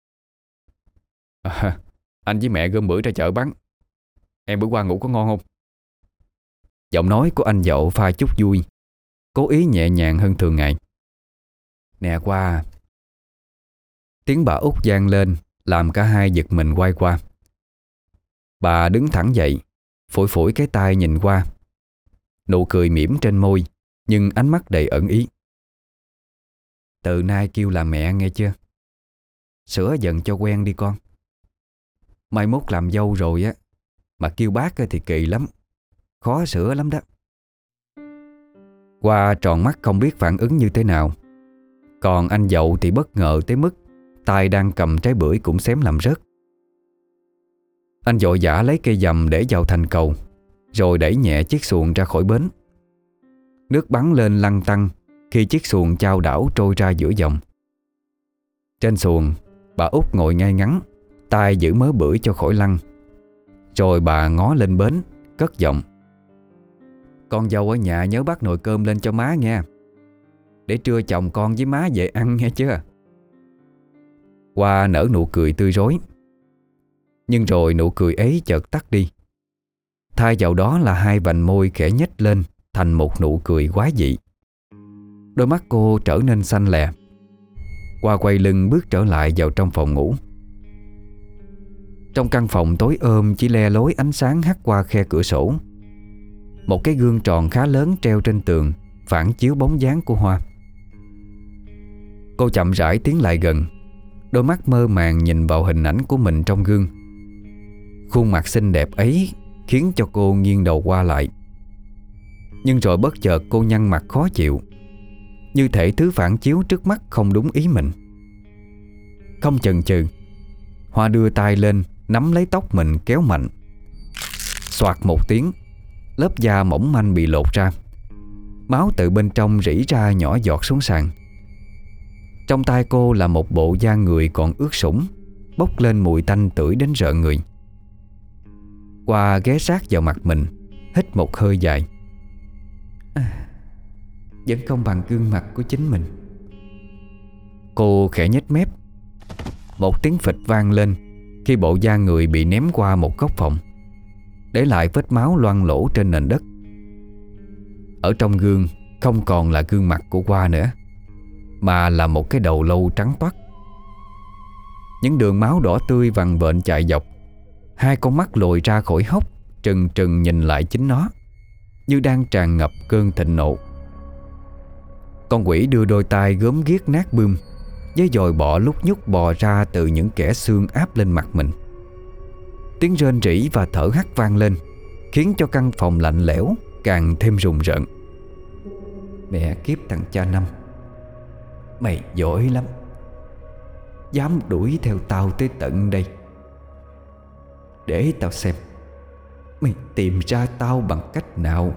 À, anh với mẹ gom bưởi ra chợ bán. Em bữa qua ngủ có ngon không? Giọng nói của anh Dậu pha chút vui, cố ý nhẹ nhàng hơn thường ngày. Nè Qua. Tiếng bà Út vang lên làm cả hai giật mình quay qua. Bà đứng thẳng dậy, phủi phủi cái tai nhìn qua. Nụ cười mỉm trên môi, nhưng ánh mắt đầy ẩn ý. Từ nay kêu là mẹ nghe chưa? Sửa dần cho quen đi con. Mai mốt làm dâu rồi á, mà kêu bác thì kỳ lắm, khó sửa lắm đó. Qua tròn mắt không biết phản ứng như thế nào. Còn anh Dậu thì bất ngờ tới mức tay đang cầm trái bưởi cũng xém làm rớt. Anh vội vã lấy cây dầm để vào thành cầu, rồi đẩy nhẹ chiếc xuồng ra khỏi bến. Nước bắn lên lăn tăn khi chiếc xuồng chao đảo trôi ra giữa dòng. Trên xuồng, bà Út ngồi ngay ngắn, tay giữ mớ bưởi cho khỏi lăn. Rồi bà ngó lên bến, cất giọng. Con dâu ở nhà nhớ bắt nồi cơm lên cho má nghe, để trưa chồng con với má về ăn nghe chưa? Hoa nở nụ cười tươi rói. Nhưng rồi nụ cười ấy chợt tắt đi. Thay vào đó là hai vành môi khẽ nhếch lên thành một nụ cười quái dị. Đôi mắt cô trở nên xanh lè. Hoa quay lưng bước trở lại vào trong phòng ngủ. Trong căn phòng tối ôm chỉ le lối ánh sáng hắt qua khe cửa sổ. Một cái gương tròn khá lớn treo trên tường phản chiếu bóng dáng của Hoa. Cô chậm rãi tiến lại gần, đôi mắt mơ màng nhìn vào hình ảnh của mình trong gương. Khuôn mặt xinh đẹp ấy khiến cho cô nghiêng đầu qua lại. Nhưng rồi bất chợt cô nhăn mặt khó chịu, như thể thứ phản chiếu trước mắt không đúng ý mình. Không chần chừ, Hoa đưa tay lên nắm lấy tóc mình kéo mạnh. Xoạt một tiếng, lớp da mỏng manh bị lột ra. Máu từ bên trong rỉ ra nhỏ giọt xuống sàn. Trong tay cô là một bộ da người còn ướt sũng, bốc lên mùi tanh tưởi đến rợn người. Hoa ghé sát vào mặt mình, hít một hơi dài. À, vẫn không bằng gương mặt của chính mình. Cô khẽ nhếch mép. Một tiếng phịch vang lên khi bộ da người bị ném qua một góc phòng, để lại vết máu loang lổ trên nền đất. Ở trong gương không còn là gương mặt của Hoa nữa, mà là một cái đầu lâu trắng toát. Những đường máu đỏ tươi vằn vện chạy dọc. Hai con mắt lồi ra khỏi hốc, trừng trừng nhìn lại chính nó, như đang tràn ngập cơn thịnh nộ. Con quỷ đưa đôi tay gớm ghiếc nát bươm, với dòi bọ lúc nhúc bò ra từ những kẽ xương áp lên mặt mình. Tiếng rên rỉ và thở hắt vang lên, khiến cho căn phòng lạnh lẽo càng thêm rùng rợn. Mẹ kiếp thằng cha Năm, mày giỏi lắm, dám đuổi theo tao tới tận đây. Để tao xem mày tìm ra tao bằng cách nào.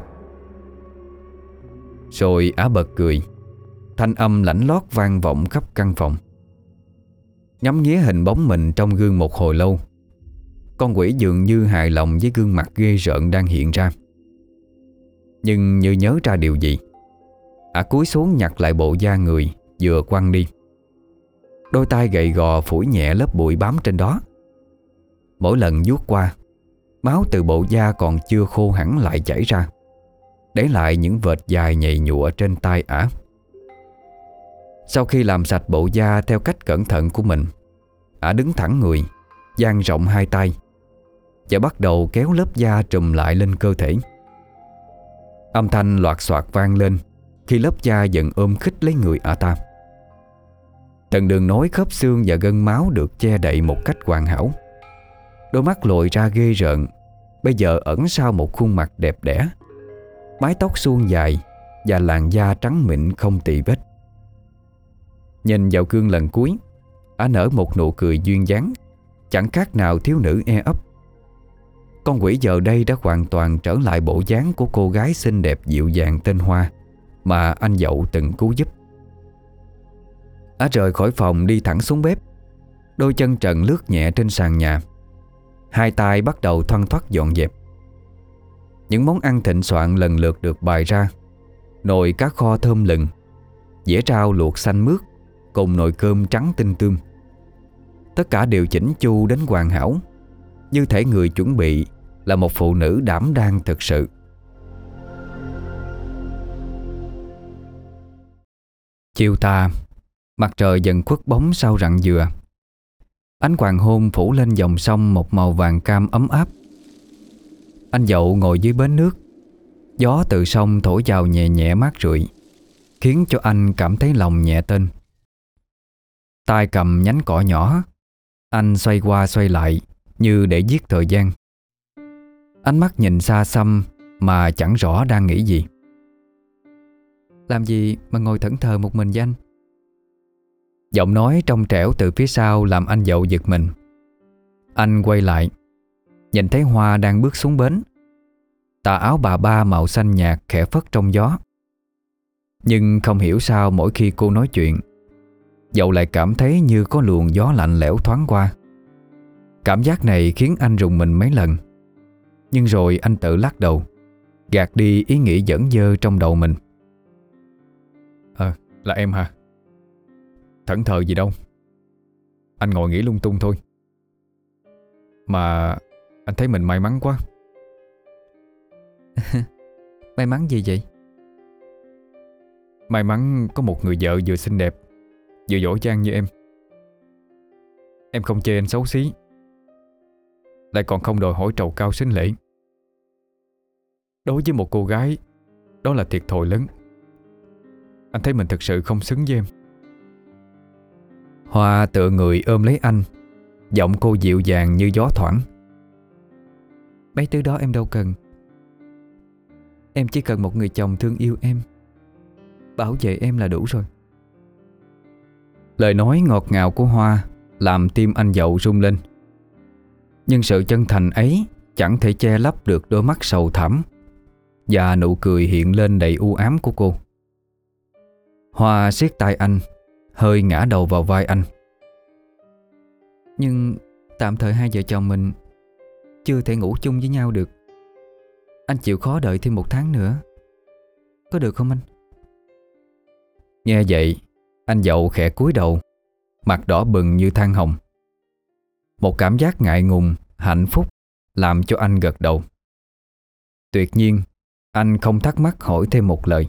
Rồi Á bật cười. Thanh âm lãnh lót vang vọng khắp căn phòng. Ngắm nghía hình bóng mình trong gương một hồi lâu, con quỷ dường như hài lòng với gương mặt ghê rợn đang hiện ra. Nhưng như nhớ ra điều gì, Ả cúi xuống nhặt lại bộ da người vừa quăng đi. Đôi tay gầy gò phủi nhẹ lớp bụi bám trên đó. Mỗi lần vuốt qua, máu từ bộ da còn chưa khô hẳn lại chảy ra, để lại những vệt dài nhầy nhụa trên tay Ả. Sau khi làm sạch bộ da theo cách cẩn thận của mình, Ả đứng thẳng người, dang rộng hai tay và bắt đầu kéo lớp da trùm lại lên cơ thể. Âm thanh loạt soạt vang lên khi lớp da dần ôm khít lấy người Ả ta. Từng đường nối khớp xương và gân máu được che đậy một cách hoàn hảo. Đôi mắt lồi ra ghê rợn bây giờ ẩn sau một khuôn mặt đẹp đẽ, mái tóc suôn dài và làn da trắng mịn không tì vết. Nhìn vào gương lần cuối, Ả nở một nụ cười duyên dáng, chẳng khác nào thiếu nữ e ấp. Con quỷ giờ đây đã hoàn toàn trở lại bộ dáng của cô gái xinh đẹp dịu dàng tên Hoa mà anh Dậu từng cứu giúp. Ả rời khỏi phòng đi thẳng xuống bếp. Đôi chân trần lướt nhẹ trên sàn nhà, hai tay bắt đầu thoăn thoắt dọn dẹp. Những món ăn thịnh soạn lần lượt được bày ra. Nồi cá kho thơm lừng, dĩa rau luộc xanh mướt, cùng nồi cơm trắng tinh tươm. Tất cả đều chỉnh chu đến hoàn hảo, như thể người chuẩn bị là một phụ nữ đảm đang thực sự. Chiều tà, mặt trời dần khuất bóng sau rặng dừa. Ánh hoàng hôn phủ lên dòng sông một màu vàng cam ấm áp. Anh Dậu ngồi dưới bến nước. Gió từ sông thổi vào nhẹ nhẹ mát rượi, khiến cho anh cảm thấy lòng nhẹ tênh. Tay cầm nhánh cỏ nhỏ, anh xoay qua xoay lại như để giết thời gian. Ánh mắt nhìn xa xăm mà chẳng rõ đang nghĩ gì. Làm gì mà ngồi thẫn thờ một mình vậy anh? Giọng nói trong trẻo từ phía sau làm anh Dậu giật mình. Anh quay lại, nhìn thấy Hoa đang bước xuống bến. Tà áo bà ba màu xanh nhạt khẽ phất trong gió. Nhưng không hiểu sao mỗi khi cô nói chuyện, Dậu lại cảm thấy như có luồng gió lạnh lẽo thoáng qua. Cảm giác này khiến anh rùng mình mấy lần. Nhưng rồi anh tự lắc đầu, gạt đi ý nghĩ dởn dơ trong đầu mình. Ờ, là em hả? Thẫn thờ gì đâu. Anh ngồi nghĩ lung tung thôi. Mà anh thấy mình may mắn quá. May mắn gì vậy? May mắn có một người vợ vừa xinh đẹp vừa giỏi giang như em. Em không chê anh xấu xí, lại còn không đòi hỏi trầu cao sính lễ. Đối với một cô gái, đó là thiệt thòi lớn. Anh thấy mình thực sự không xứng với em. Hoa tựa người ôm lấy anh, giọng cô dịu dàng như gió thoảng. Mấy thứ đó em đâu cần. Em chỉ cần một người chồng thương yêu em, bảo vệ em là đủ rồi. Lời nói ngọt ngào của Hoa làm tim anh dậu rung lên. Nhưng sự chân thành ấy chẳng thể che lấp được đôi mắt sầu thẳm và nụ cười hiện lên đầy u ám của cô. Hoa siết tay anh, hơi ngã đầu vào vai anh. Nhưng tạm thời hai vợ chồng mình chưa thể ngủ chung với nhau được. Anh chịu khó đợi thêm một tháng nữa, có được không anh? Nghe vậy, anh dậu khẽ cúi đầu, mặt đỏ bừng như than hồng. Một cảm giác ngại ngùng, hạnh phúc làm cho anh gật đầu. Tuyệt nhiên, anh không thắc mắc hỏi thêm một lời.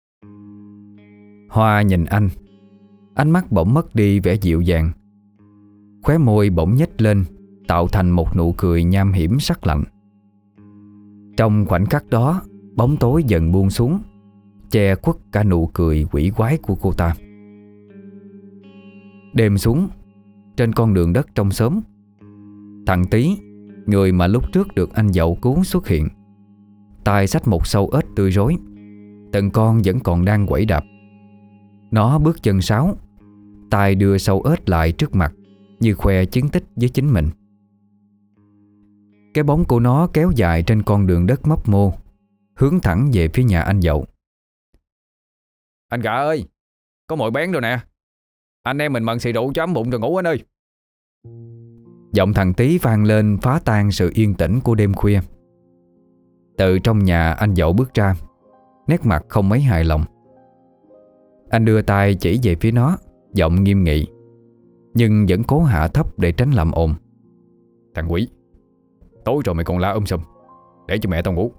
Hoa nhìn anh, ánh mắt bỗng mất đi vẻ dịu dàng. Khóe môi bỗng nhếch lên, tạo thành một nụ cười nham hiểm sắc lạnh. Trong khoảnh khắc đó, bóng tối dần buông xuống, che khuất cả nụ cười quỷ quái của cô ta. Đêm xuống, trên con đường đất trong xóm, thằng Tý, người mà lúc trước được anh dậu cứu xuất hiện. Tay xách một sâu ếch tươi rối, từng con vẫn còn đang quẩy đạp. Nó bước chân sáo, tay đưa sâu ếch lại trước mặt, như khoe chiến tích với chính mình. Cái bóng của nó kéo dài trên con đường đất mấp mô, hướng thẳng về phía nhà anh dậu. Anh Gà ơi, có mồi bén rồi nè. Anh em mình mần xì rượu cho ấm bụng rồi ngủ anh ơi. Giọng thằng Tý vang lên phá tan sự yên tĩnh của đêm khuya. Từ trong nhà anh dậu bước ra, nét mặt không mấy hài lòng. Anh đưa tay chỉ về phía nó, giọng nghiêm nghị, nhưng vẫn cố hạ thấp để tránh làm ồn. Thằng quỷ, tối rồi mày còn la um sùm, để cho mẹ tao ngủ.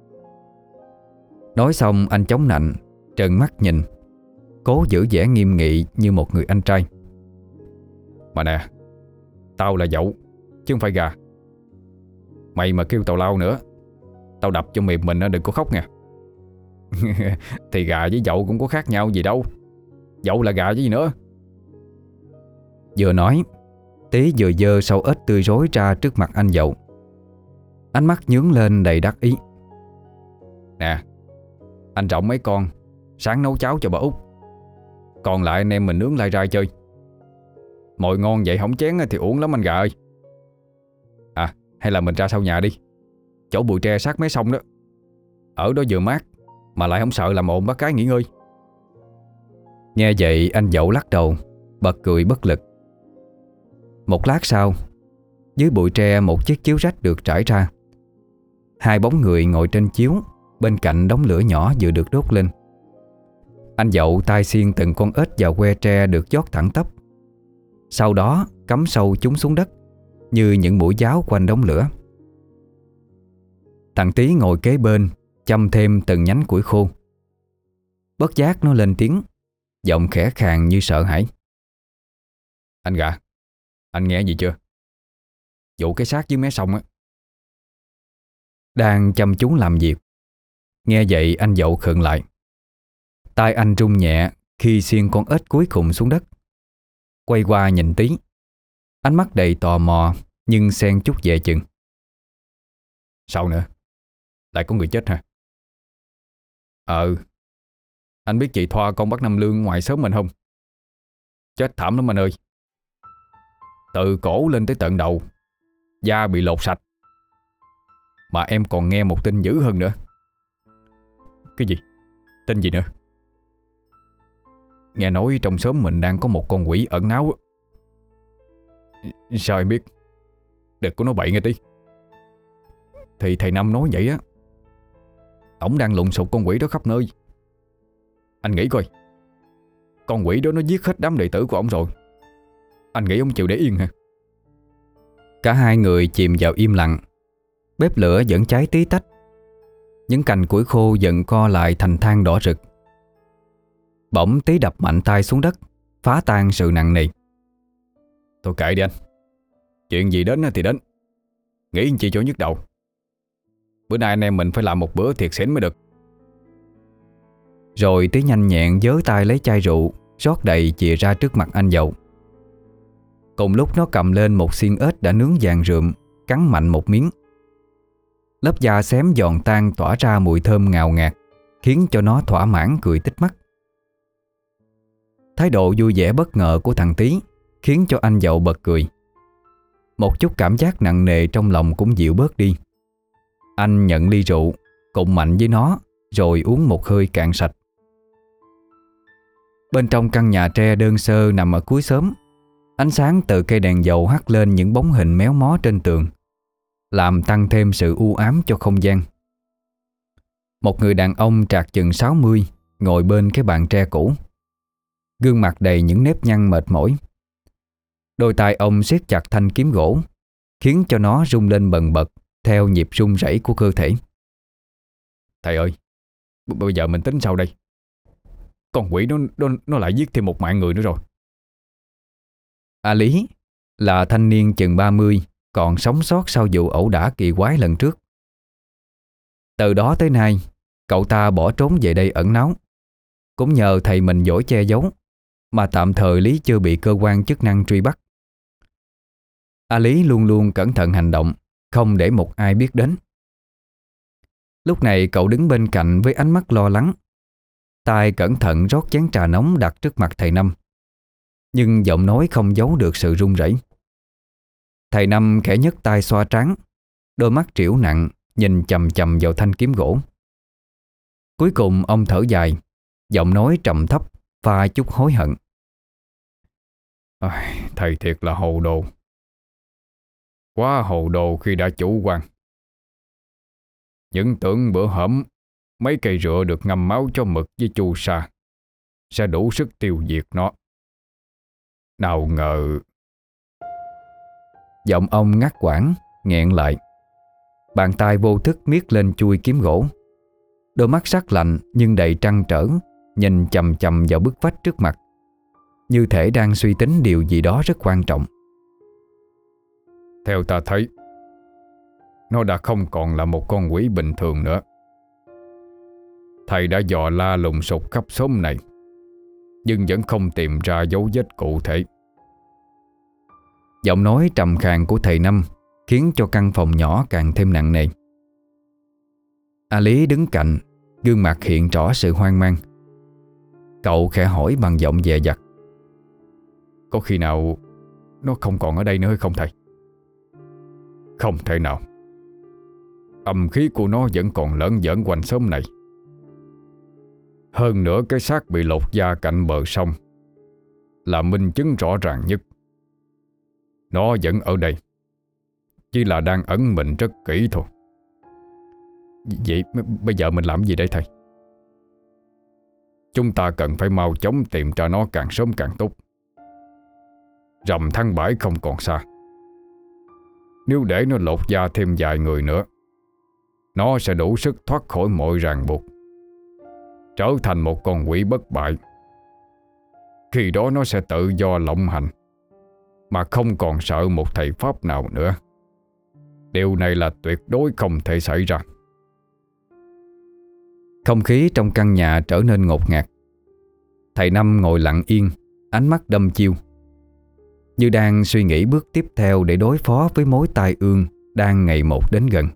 Nói xong anh chống nạnh, trợn mắt nhìn, cố giữ vẻ nghiêm nghị như một người anh trai. Mà nè, tao là dậu chứ không phải gà. Mày mà kêu tào lao nữa, tao đập cho miệng mình đừng có khóc nha. Thì gà với dậu cũng có khác nhau gì đâu. Dậu là gà với gì nữa. Vừa nói, Tý vừa giơ sâu ếch tươi rối ra trước mặt anh dậu. Ánh mắt nhướng lên đầy đắc ý. Nè, anh rộng mấy con, sáng nấu cháo cho bà Út, còn lại anh em mình nướng lai rai chơi. Mồi ngon vậy không chén thì uổng lắm anh Gà ơi. À, hay là mình ra sau nhà đi, chỗ bụi tre sát mé sông đó. Ở đó vừa mát, mà lại không sợ làm ồn bác cái nghỉ ngơi. Nghe vậy anh dậu lắc đầu, bật cười bất lực. Một lát sau, dưới bụi tre một chiếc chiếu rách được trải ra. Hai bóng người ngồi trên chiếu, bên cạnh đống lửa nhỏ vừa được đốt lên. Anh dậu tay xiên từng con ếch vào que tre được dót thẳng tắp, sau đó cắm sâu chúng xuống đất như những mũi giáo quanh đống lửa. Thằng Tý ngồi kế bên châm thêm từng nhánh củi khô. Bất giác nó lên tiếng, giọng khẽ khàng như sợ hãi. Anh Gà, anh nghe gì chưa? Vụ cái xác dưới mé sông á. Đang chăm chú làm việc, nghe vậy anh dậu khựng lại. Tay anh rung nhẹ khi xiên con ếch cuối cùng xuống đất. Quay qua nhìn Tý, ánh mắt đầy tò mò nhưng xen chút dè chừng. Sao nữa? Lại có người chết hả? Ờ, anh biết chị Thoa con bác Năm Lương ngoài xóm mình không? Chết thảm lắm anh ơi. Từ cổ lên tới tận đầu, da bị lột sạch. Mà em còn nghe một tin dữ hơn nữa. Cái gì? Tin gì nữa? Nghe nói trong xóm mình đang có một con quỷ ẩn náu. Sao em biết? Đừng có nói bậy nghe tí. Thì thầy Năm nói vậy á. Ổng đang lùng sục con quỷ đó khắp nơi. Anh nghĩ coi, con quỷ đó nó giết hết đám đệ tử của ổng rồi, Anh nghĩ ông chịu để yên hả? Cả hai người chìm vào im lặng. Bếp lửa vẫn cháy tí tách. Những cành củi khô dần co lại thành than đỏ rực. Bỗng Tí đập mạnh tay xuống đất, phá tan sự nặng nề. Thôi kệ đi anh. Chuyện gì đến thì đến. Nghĩ chi cho nhức đầu. Bữa nay anh em mình phải làm một bữa thiệt xỉn mới được. Rồi Tí nhanh nhẹn giơ tay lấy chai rượu, rót đầy chìa ra trước mặt anh Dậu. Cùng lúc nó cầm lên một xiên ếch đã nướng vàng rượm, cắn mạnh một miếng. Lớp da xém giòn tan tỏa ra mùi thơm ngào ngạt, khiến cho nó thỏa mãn cười tít mắt. Thái độ vui vẻ bất ngờ của thằng Tí khiến cho anh Dậu bật cười. Một chút cảm giác nặng nề trong lòng cũng dịu bớt đi. Anh nhận ly rượu, cùng mạnh với nó, rồi uống một hơi cạn sạch. Bên trong căn nhà tre đơn sơ nằm ở cuối xóm, ánh sáng từ cây đèn dầu hắt lên những bóng hình méo mó trên tường, làm tăng thêm sự u ám cho không gian. Một người đàn ông trạc chừng sáu mươi ngồi bên cái bàn tre cũ, gương mặt đầy những nếp nhăn mệt mỏi. Đôi tay ông siết chặt thanh kiếm gỗ, khiến cho nó rung lên bần bật theo nhịp rung rẩy của cơ thể. Thầy ơi, b- bây giờ mình tính sao đây? Con quỷ nó, nó, nó lại giết thêm một mạng người nữa rồi. A Lý là thanh niên chừng ba mươi, còn sống sót sau vụ ẩu đả kỳ quái lần trước. Từ đó tới nay, cậu ta bỏ trốn về đây ẩn náu. Cũng nhờ thầy mình dỗi che giấu mà tạm thời Lý chưa bị cơ quan chức năng truy bắt. A Lý luôn luôn cẩn thận hành động, không để một ai biết đến. Lúc này cậu đứng bên cạnh với ánh mắt lo lắng, tay cẩn thận rót chén trà nóng đặt trước mặt thầy Năm, nhưng giọng nói không giấu được sự run rẩy. Thầy Năm khẽ nhấc tay xoa trán, đôi mắt trĩu nặng nhìn chằm chằm vào thanh kiếm gỗ. Cuối cùng ông thở dài, giọng nói trầm thấp pha chút hối hận. À, thầy thiệt là hồ đồ. Quá hồ đồ khi đã chủ quan. Những tưởng bữa hổm mấy cây rựa được ngâm máu cho mực với chu sa sẽ đủ sức tiêu diệt nó. Nào ngờ. Giọng ông ngắt quãng, nghẹn lại. Bàn tay vô thức miết lên chui kiếm gỗ. Đôi mắt sắc lạnh nhưng đầy trăn trở nhìn chằm chằm vào bức vách trước mặt, như thể đang suy tính điều gì đó rất quan trọng. Theo ta thấy, nó đã không còn là một con quỷ bình thường nữa. Thầy đã dò la lùng sục khắp xóm này, nhưng vẫn không tìm ra dấu vết cụ thể. Giọng nói trầm khàn của thầy Năm khiến cho căn phòng nhỏ càng thêm nặng nề. A Lý đứng cạnh, gương mặt hiện rõ sự hoang mang. Cậu khẽ hỏi bằng giọng dè dặt. Có khi nào nó không còn ở đây nữa hay không thầy? Không thể nào. Âm khí của nó vẫn còn lởn vởn quanh xóm này. Hơn nữa cái xác bị lột da cạnh bờ sông là minh chứng rõ ràng nhất. Nó vẫn ở đây, chỉ là đang ẩn mình rất kỹ thôi. Vậy bây giờ mình làm gì đây thầy? Chúng ta cần phải mau chóng tìm ra nó càng sớm càng tốt. Rằm tháng bảy không còn xa. Nếu để nó lột da thêm vài người nữa, nó sẽ đủ sức thoát khỏi mọi ràng buộc, trở thành một con quỷ bất bại. Khi đó nó sẽ tự do lộng hành, mà không còn sợ một thầy pháp nào nữa. Điều này là tuyệt đối không thể xảy ra. Không khí trong căn nhà trở nên ngột ngạt. Thầy Năm ngồi lặng yên, ánh mắt đăm chiêu, như đang suy nghĩ bước tiếp theo để đối phó với mối tai ương đang ngày một đến gần.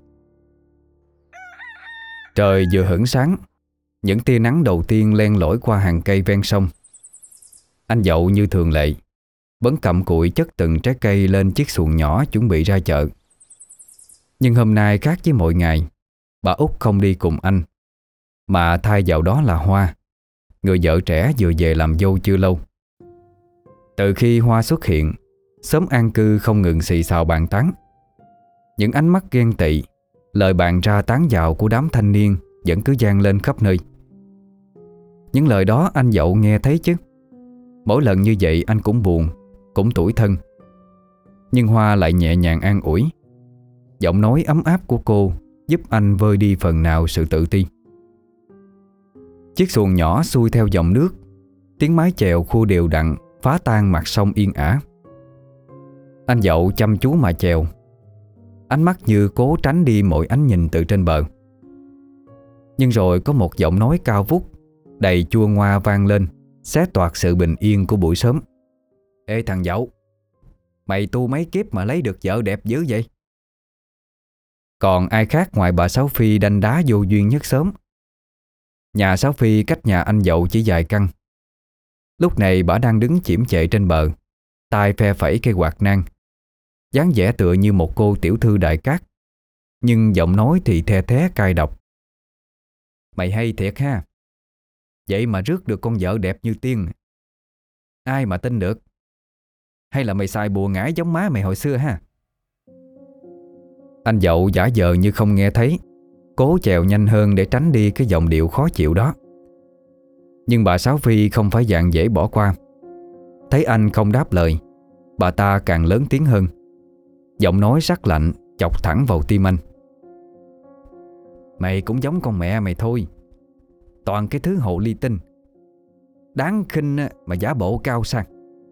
Trời vừa hửng sáng, những tia nắng đầu tiên len lỏi qua hàng cây ven sông. Anh Dậu như thường lệ bấn cặm cụi chất từng trái cây lên chiếc xuồng nhỏ chuẩn bị ra chợ. Nhưng hôm nay khác với mọi ngày, bà Út không đi cùng anh, mà thay vào đó là Hoa, người vợ trẻ vừa về làm dâu chưa lâu. Từ khi Hoa xuất hiện, xóm an cư không ngừng xì xào bàn tán. Những ánh mắt ghen tị, lời bàn ra tán vào của đám thanh niên vẫn cứ vang lên khắp nơi. Những lời đó anh Dậu nghe thấy chứ. Mỗi lần như vậy anh cũng buồn, cũng tủi thân. Nhưng Hoa lại nhẹ nhàng an ủi. Giọng nói ấm áp của cô giúp anh vơi đi phần nào sự tự ti. Chiếc xuồng nhỏ xuôi theo dòng nước, tiếng mái chèo khua đều đặn phá tan mặt sông yên ả. Anh Dậu chăm chú mà chèo, ánh mắt như cố tránh đi mọi ánh nhìn từ trên bờ. Nhưng rồi có một giọng nói cao vút đầy chua ngoa vang lên, xé toạc sự bình yên của buổi sớm. Ê thằng Dậu, mày tu mấy kiếp mà lấy được vợ đẹp dữ vậy? Còn ai khác ngoài bà Sáu Phi đanh đá vô duyên nhất sớm. Nhà Sáu Phi cách nhà anh Dậu chỉ vài căn. Lúc này bà đang đứng chễm chệ trên bờ, tay phe phẩy cây quạt nang, dáng vẻ tựa như một cô tiểu thư đại cát, nhưng giọng nói thì the thé cay độc. Mày hay thiệt ha. Vậy mà rước được con vợ đẹp như tiên, ai mà tin được? Hay là mày xài bùa ngải giống má mày hồi xưa ha? Anh Dậu giả vờ như không nghe thấy, cố chèo nhanh hơn để tránh đi cái giọng điệu khó chịu đó. Nhưng bà Sáu Phi không phải dạng dễ bỏ qua. Thấy anh không đáp lời, bà ta càng lớn tiếng hơn, giọng nói sắc lạnh chọc thẳng vào tim anh. Mày cũng giống con mẹ mày thôi, toàn cái thứ hồ ly tinh, đáng khinh mà giả bộ cao sang.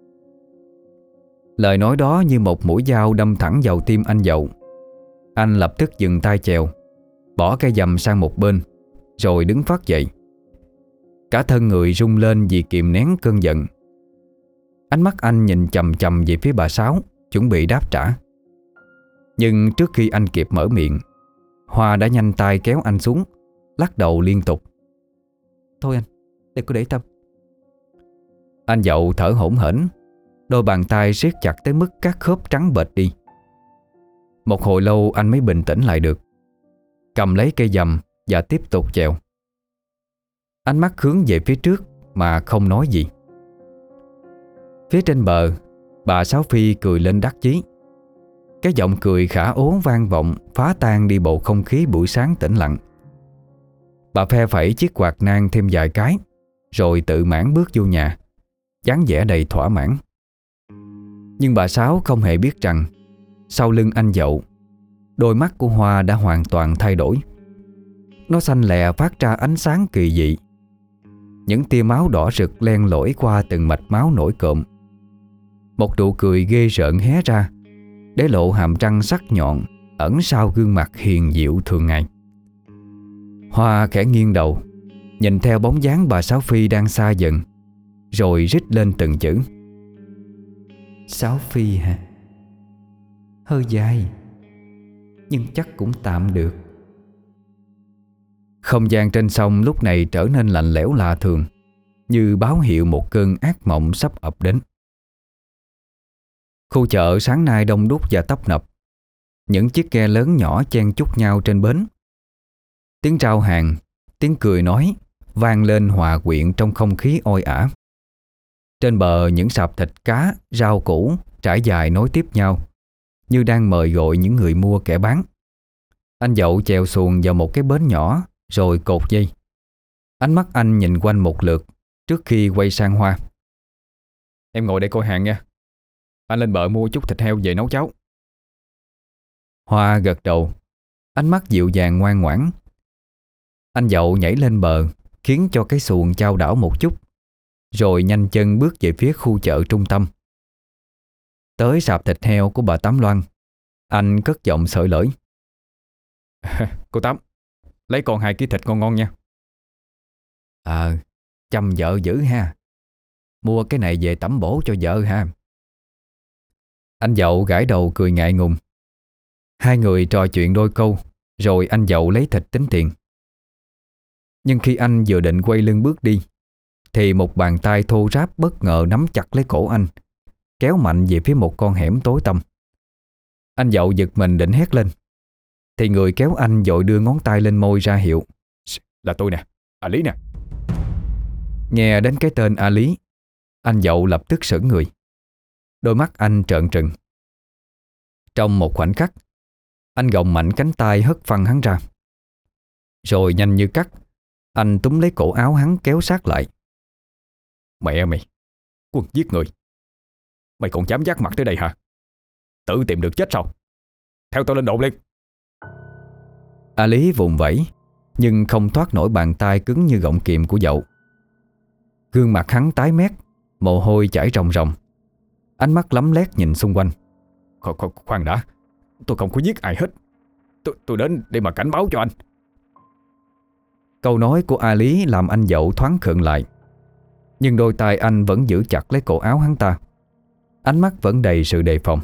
Lời nói đó như một mũi dao đâm thẳng vào tim anh Dậu. Anh lập tức dừng tay chèo, bỏ cây dầm sang một bên, rồi đứng phắt dậy. Cả thân người rung lên vì kìm nén cơn giận. Ánh mắt anh nhìn chằm chằm về phía bà Sáu, chuẩn bị đáp trả. Nhưng trước khi anh kịp mở miệng, Hoa đã nhanh tay kéo anh xuống, lắc đầu liên tục. Thôi anh, đừng có để tâm. Anh Dậu thở hổn hển, đôi bàn tay siết chặt tới mức các khớp trắng bệch đi. Một hồi lâu anh mới bình tĩnh lại được, cầm lấy cây dầm và tiếp tục chèo. Ánh mắt hướng về phía trước mà không nói gì. Phía trên bờ, bà Sáu Phi cười lên đắc chí. Cái giọng cười khả ố vang vọng phá tan đi bầu không khí buổi sáng tĩnh lặng. Bà phe phẩy chiếc quạt nang thêm vài cái, rồi tự mãn bước vô nhà, dáng vẻ đầy thỏa mãn. Nhưng bà Sáu không hề biết rằng sau lưng anh Dậu, đôi mắt của Hoa đã hoàn toàn thay đổi. Nó xanh lè phát ra ánh sáng kỳ dị. Những tia máu đỏ rực len lỏi qua từng mạch máu nổi cộm. Một nụ cười ghê rợn hé ra, để lộ hàm răng sắc nhọn ẩn sau gương mặt hiền dịu thường ngày. Hoa khẽ nghiêng đầu, nhìn theo bóng dáng bà Sáu Phi đang xa dần, rồi rít lên từng chữ. Sáu Phi hả? Hơi dài, nhưng chắc cũng tạm được. Không gian trên sông lúc này trở nên lạnh lẽo lạ thường, như báo hiệu một cơn ác mộng sắp ập đến. Khu chợ sáng nay đông đúc và tấp nập. Những chiếc ghe lớn nhỏ chen chúc nhau trên bến. Tiếng rao hàng, tiếng cười nói vang lên hòa quyện trong không khí oi ả. Trên bờ những sạp thịt cá, rau củ trải dài nối tiếp nhau, như đang mời gọi những người mua kẻ bán. Anh Dậu chèo xuồng vào một cái bến nhỏ, rồi cột dây. Ánh mắt anh nhìn quanh một lượt trước khi quay sang Hoa. Em ngồi đây coi hàng nha, anh lên bờ mua chút thịt heo về nấu cháo. Hoa gật đầu, ánh mắt dịu dàng ngoan ngoãn. Anh Dậu nhảy lên bờ, khiến cho cái xuồng chao đảo một chút, rồi nhanh chân bước về phía khu chợ trung tâm. Tới sạp thịt heo của bà Tám Loan, anh cất giọng sởi lởi. Cô Tám, lấy còn hai ký thịt ngon ngon nha. Ờ, chăm vợ dữ ha. Mua cái này về tẩm bổ cho vợ ha. Anh Dậu gãi đầu cười ngại ngùng. Hai người trò chuyện đôi câu, rồi anh Dậu lấy thịt tính tiền. Nhưng khi anh vừa định quay lưng bước đi, thì một bàn tay thô ráp bất ngờ nắm chặt lấy cổ anh, kéo mạnh về phía một con hẻm tối tăm. Anh Dậu giật mình định hét lên, thì người kéo anh vội đưa ngón tay lên môi ra hiệu. Là tôi nè, A Lý nè. Nghe đến cái tên A Lý, anh Dậu lập tức sững người. Đôi mắt anh trợn trừng. Trong một khoảnh khắc, anh gồng mạnh cánh tay hất phăng hắn ra. Rồi nhanh như cắt, anh túm lấy cổ áo hắn kéo sát lại. Mẹ mày, quân giết người. Mày còn dám vác mặt tới đây hả? Tự tìm được chết sao? Theo tao lên đồn liền. A Lý vùng vẫy, nhưng không thoát nổi bàn tay cứng như gọng kìm của dậu. Gương mặt hắn tái mét, mồ hôi chảy ròng ròng, ánh mắt lấm lét nhìn xung quanh. Kho, kho, khoan đã, tôi không có giết ai hết. Tôi, tôi đến để mà cảnh báo cho anh. Câu nói của A Lý làm anh dậu thoáng khựng lại, nhưng đôi tay anh vẫn giữ chặt lấy cổ áo hắn ta, ánh mắt vẫn đầy sự đề phòng.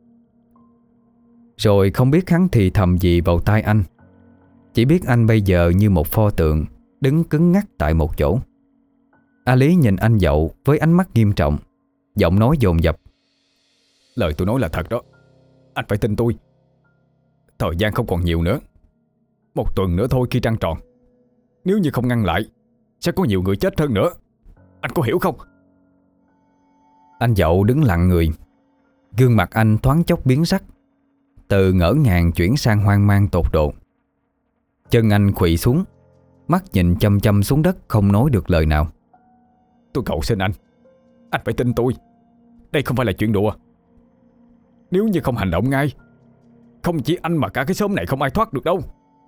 Rồi không biết hắn thì thầm gì vào tai anh, chỉ biết anh bây giờ như một pho tượng đứng cứng ngắc tại một chỗ. A Lý nhìn anh dậu với ánh mắt nghiêm trọng, giọng nói dồn dập. Lời tôi nói là thật đó, anh phải tin tôi. Thời gian không còn nhiều nữa, một tuần nữa thôi khi trăng tròn. Nếu như không ngăn lại, sẽ có nhiều người chết hơn nữa. Anh có hiểu không? Anh dậu đứng lặng người, gương mặt anh thoáng chốc biến sắc, từ ngỡ ngàng chuyển sang hoang mang tột độ. Chân anh khuỵu xuống, mắt nhìn chăm chăm xuống đất, không nói được lời nào. Tôi cầu xin anh, anh phải tin tôi. Đây không phải là chuyện đùa. Nếu như không hành động ngay, không chỉ anh mà cả cái xóm này không ai thoát được đâu.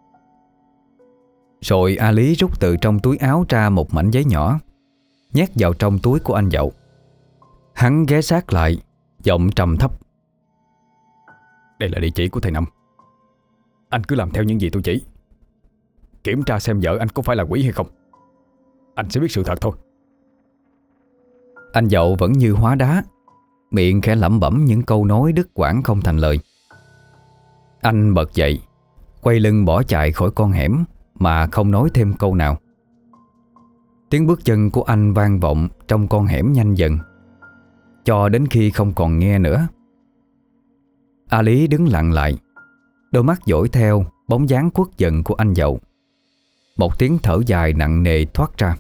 Rồi A Lý rút từ trong túi áo ra một mảnh giấy nhỏ, nhét vào trong túi của anh dậu. Hắn ghé sát lại, giọng trầm thấp. Đây là địa chỉ của thầy Năm. Anh cứ làm theo những gì tôi chỉ. Kiểm tra xem vợ anh có phải là quỷ hay không. Anh sẽ biết sự thật thôi. Anh dậu vẫn như hóa đá, miệng khẽ lẩm bẩm những câu nói đứt quãng không thành lời. Anh bật dậy, quay lưng bỏ chạy khỏi con hẻm mà không nói thêm câu nào. Tiếng bước chân của anh vang vọng trong con hẻm nhanh dần, cho đến khi không còn nghe nữa. A Lý đứng lặng lại, đôi mắt dõi theo bóng dáng khuất dần của anh dậu. Một tiếng thở dài nặng nề thoát ra.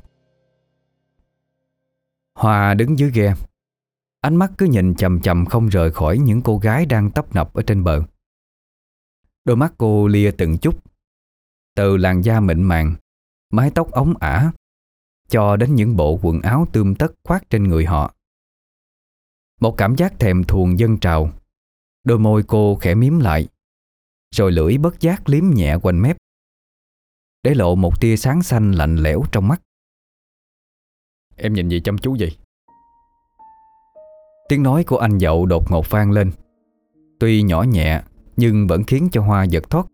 Hoa đứng dưới ghe, ánh mắt cứ nhìn chằm chằm không rời khỏi những cô gái đang tấp nập ở trên bờ. Đôi mắt cô lia từng chút, từ làn da mịn màng, mái tóc óng ả, cho đến những bộ quần áo tươm tất khoác trên người họ. Một cảm giác thèm thuồng dâng trào. Đôi môi cô khẽ mím lại, rồi lưỡi bất giác liếm nhẹ quanh mép, để lộ một tia sáng xanh lạnh lẽo trong mắt. Em nhìn gì chăm chú vậy? Tiếng nói của anh dậu đột ngột vang lên, tuy nhỏ nhẹ nhưng vẫn khiến cho Hoa giật thót.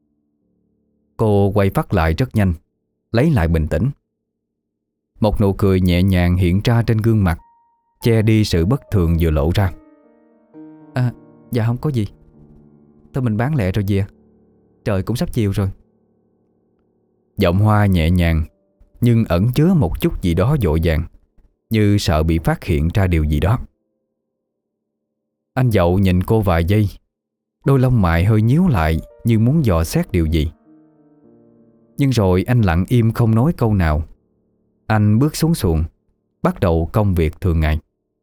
Cô quay phát lại rất nhanh, lấy lại bình tĩnh. Một nụ cười nhẹ nhàng hiện ra trên gương mặt, che đi sự bất thường vừa lộ ra. À, dạ không có gì. Thôi mình bán lẹ rồi về, trời cũng sắp chiều rồi. Giọng Hoa nhẹ nhàng, nhưng ẩn chứa một chút gì đó vội vàng, như sợ bị phát hiện ra điều gì đó. Anh dậu nhìn cô vài giây, đôi lông mày hơi nhíu lại như muốn dò xét điều gì. Nhưng rồi anh lặng im không nói câu nào. Anh bước xuống xuồng, bắt đầu công việc thường ngày.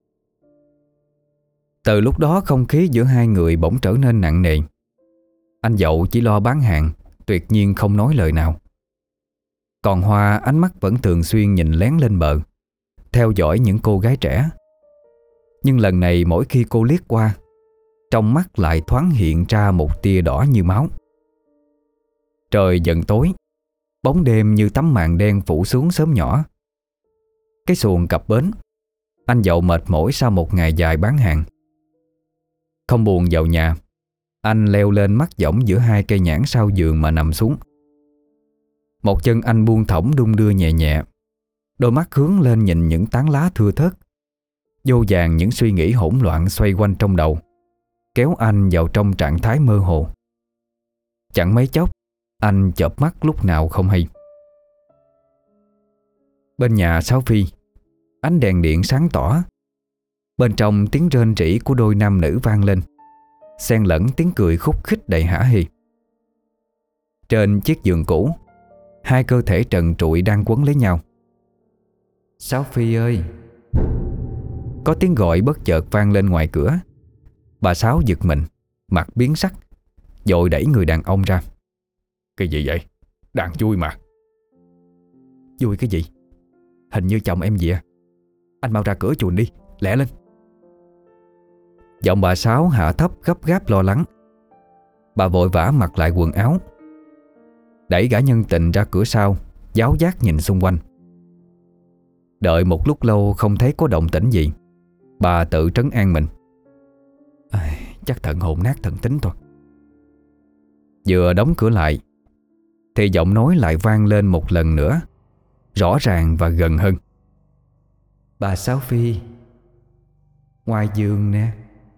Từ lúc đó không khí giữa hai người bỗng trở nên nặng nề. Anh dậu chỉ lo bán hàng, tuyệt nhiên không nói lời nào. Còn Hoa ánh mắt vẫn thường xuyên nhìn lén lên bờ, theo dõi những cô gái trẻ. Nhưng lần này mỗi khi cô liếc qua, trong mắt lại thoáng hiện ra một tia đỏ như máu. Trời dần tối, bóng đêm như tấm màn đen phủ xuống xóm nhỏ. Cái xuồng cập bến, anh dậu mệt mỏi sau một ngày dài bán hàng. Không buồn vào nhà, anh leo lên mắt võng giữa hai cây nhãn sau giường mà nằm xuống. Một chân anh buông thõng đung đưa nhẹ nhẹ, đôi mắt hướng lên nhìn những tán lá thưa thớt. Vô vàn những suy nghĩ hỗn loạn xoay quanh trong đầu, kéo anh vào trong trạng thái mơ hồ. Chẳng mấy chốc, anh chợp mắt lúc nào không hay. Bên nhà Sáu Phi, ánh đèn điện sáng tỏ. Bên trong tiếng rên rỉ của đôi nam nữ vang lên, xen lẫn tiếng cười khúc khích đầy hả hê. Trên chiếc giường cũ, hai cơ thể trần trụi đang quấn lấy nhau. Sáu Phi ơi! Có tiếng gọi bất chợt vang lên ngoài cửa. Bà Sáu giật mình, mặt biến sắc, vội đẩy người đàn ông ra. Cái gì vậy? Đang vui mà. Vui cái gì? Hình như chồng em gì à? Anh mau ra cửa chuồn đi, lẹ lên. Giọng bà Sáu hạ thấp gấp gáp lo lắng. Bà vội vã mặc lại quần áo, đẩy gã nhân tình ra cửa sau, giáo giác nhìn xung quanh. Đợi một lúc lâu không thấy có động tĩnh gì, bà tự trấn an mình: "À, chắc thận hồn nát thần tính thôi." Vừa đóng cửa lại thì giọng nói lại vang lên một lần nữa, rõ ràng và gần hơn: "Bà Sáu Phi, ngoài giường nè."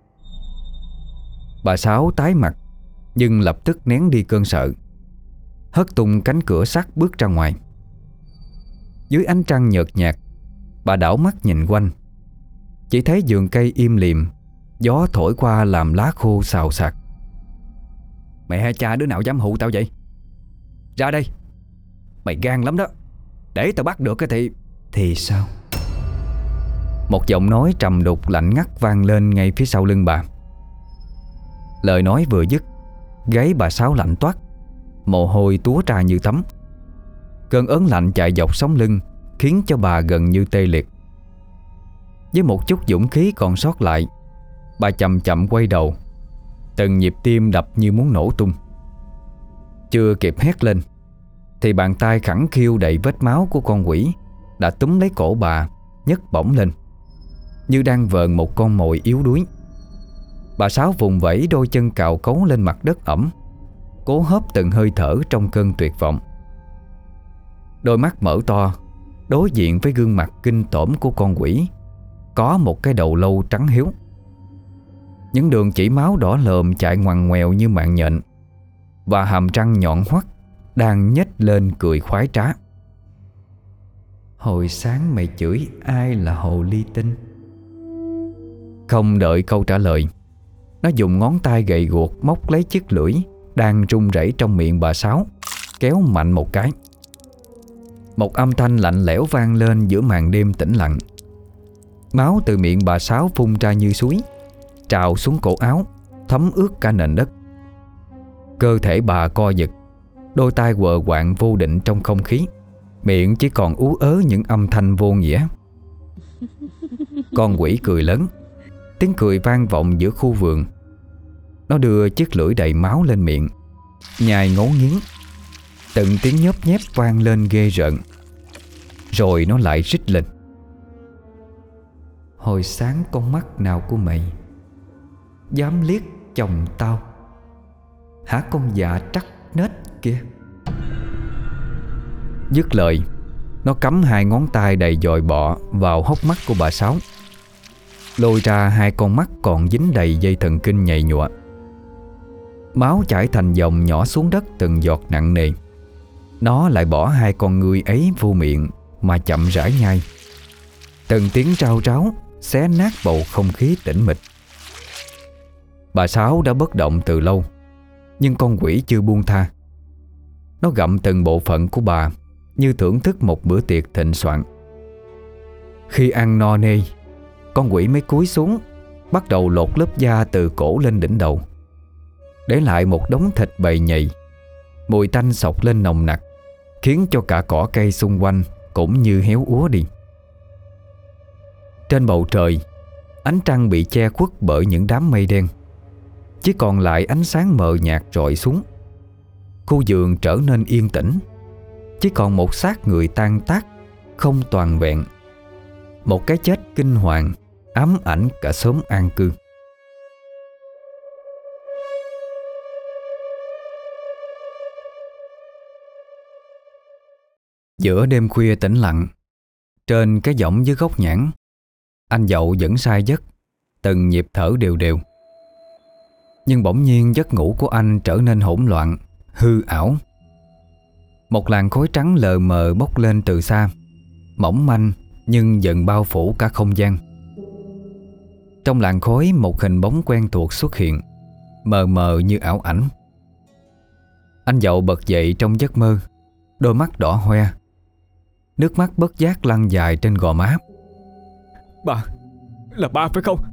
Bà Sáu tái mặt, nhưng lập tức nén đi cơn sợ, hất tung cánh cửa sắt bước ra ngoài. Dưới ánh trăng nhợt nhạt, bà đảo mắt nhìn quanh, chỉ thấy vườn cây im lìm, gió thổi qua làm lá khô xào xạc. "Mẹ hay cha đứa nào dám hụ tao vậy? Ra đây! Mày gan lắm đó. Để tao bắt được cái thì..." "Thì sao?" Một giọng nói trầm đục lạnh ngắt vang lên ngay phía sau lưng bà. Lời nói vừa dứt, gáy bà Sáu lạnh toát, mồ hôi túa ra như tắm. Cơn ớn lạnh chạy dọc sống lưng khiến cho bà gần như tê liệt. Với một chút dũng khí còn sót lại, bà chậm chậm quay đầu, từng nhịp tim đập như muốn nổ tung. Chưa kịp hét lên thì bàn tay khẳng khiu đầy vết máu của con quỷ đã túm lấy cổ bà, nhấc bổng lên như đang vờn một con mồi yếu đuối. Bà Sáu vùng vẫy đôi chân cào cấu lên mặt đất ẩm, cố hớp từng hơi thở trong cơn tuyệt vọng. Đôi mắt mở to, đối diện với gương mặt kinh tởm của con quỷ có một cái đầu lâu trắng hiếu. Những đường chỉ máu đỏ lờm chạy ngoằn ngoèo như mạng nhện, và hàm răng nhọn hoắt đang nhếch lên cười khoái trá. "Hồi sáng mày chửi ai là hồ ly tinh?" Không đợi câu trả lời, nó dùng ngón tay gầy guộc móc lấy chiếc lưỡi đang run rẩy trong miệng bà Sáu, kéo mạnh một cái. Một âm thanh lạnh lẽo vang lên giữa màn đêm tĩnh lặng. Máu từ miệng bà Sáu phun ra như suối, trào xuống cổ áo, thấm ướt cả nền đất. Cơ thể bà co giật, đôi tai quờ quạng vô định trong không khí, miệng chỉ còn ú ớ những âm thanh vô nghĩa. Con quỷ cười lớn, tiếng cười vang vọng giữa khu vườn. Nó đưa chiếc lưỡi đầy máu lên miệng, nhai ngấu nghiến, từng tiếng nhớp nhép vang lên ghê rợn. Rồi nó lại rít lên: "Hồi sáng con mắt nào của mày dám liếc chồng tao hả, con dạ trắc nết kia?" Dứt lời, nó cắm hai ngón tay đầy dòi bọ vào hốc mắt của bà Sáu, lôi ra hai con mắt còn dính đầy dây thần kinh nhầy nhụa. Máu chảy thành dòng nhỏ xuống đất từng giọt nặng nề. Nó lại bỏ hai con ngươi ấy vô miệng mà chậm rãi nhai. Từng tiếng rao ráo xé nát bầu không khí tĩnh mịch. Bà Sáu đã bất động từ lâu, nhưng con quỷ chưa buông tha. Nó gặm từng bộ phận của bà như thưởng thức một bữa tiệc thịnh soạn. Khi ăn no nê, con quỷ mới cúi xuống, bắt đầu lột lớp da từ cổ lên đỉnh đầu, để lại một đống thịt bầy nhầy. Mùi tanh xộc lên nồng nặc, khiến cho cả cỏ cây xung quanh cũng như héo úa đi. Trên bầu trời, ánh trăng bị che khuất bởi những đám mây đen, chỉ còn lại ánh sáng mờ nhạt rọi xuống. Khu vườn trở nên yên tĩnh, chỉ còn một xác người tan tác, không toàn vẹn. Một cái chết kinh hoàng ám ảnh cả xóm an cư. Giữa đêm khuya tĩnh lặng, trên cái võng dưới gốc nhãn, anh Dậu vẫn say giấc, từng nhịp thở đều đều. Nhưng bỗng nhiên giấc ngủ của anh trở nên hỗn loạn, hư ảo. Một làn khói trắng lờ mờ bốc lên từ xa, mỏng manh nhưng dần bao phủ cả không gian. Trong làn khói, một hình bóng quen thuộc xuất hiện, mờ mờ như ảo ảnh. Anh Dậu bật dậy trong giấc mơ, đôi mắt đỏ hoe, nước mắt bất giác lăn dài trên gò má. Ba, là ba phải không?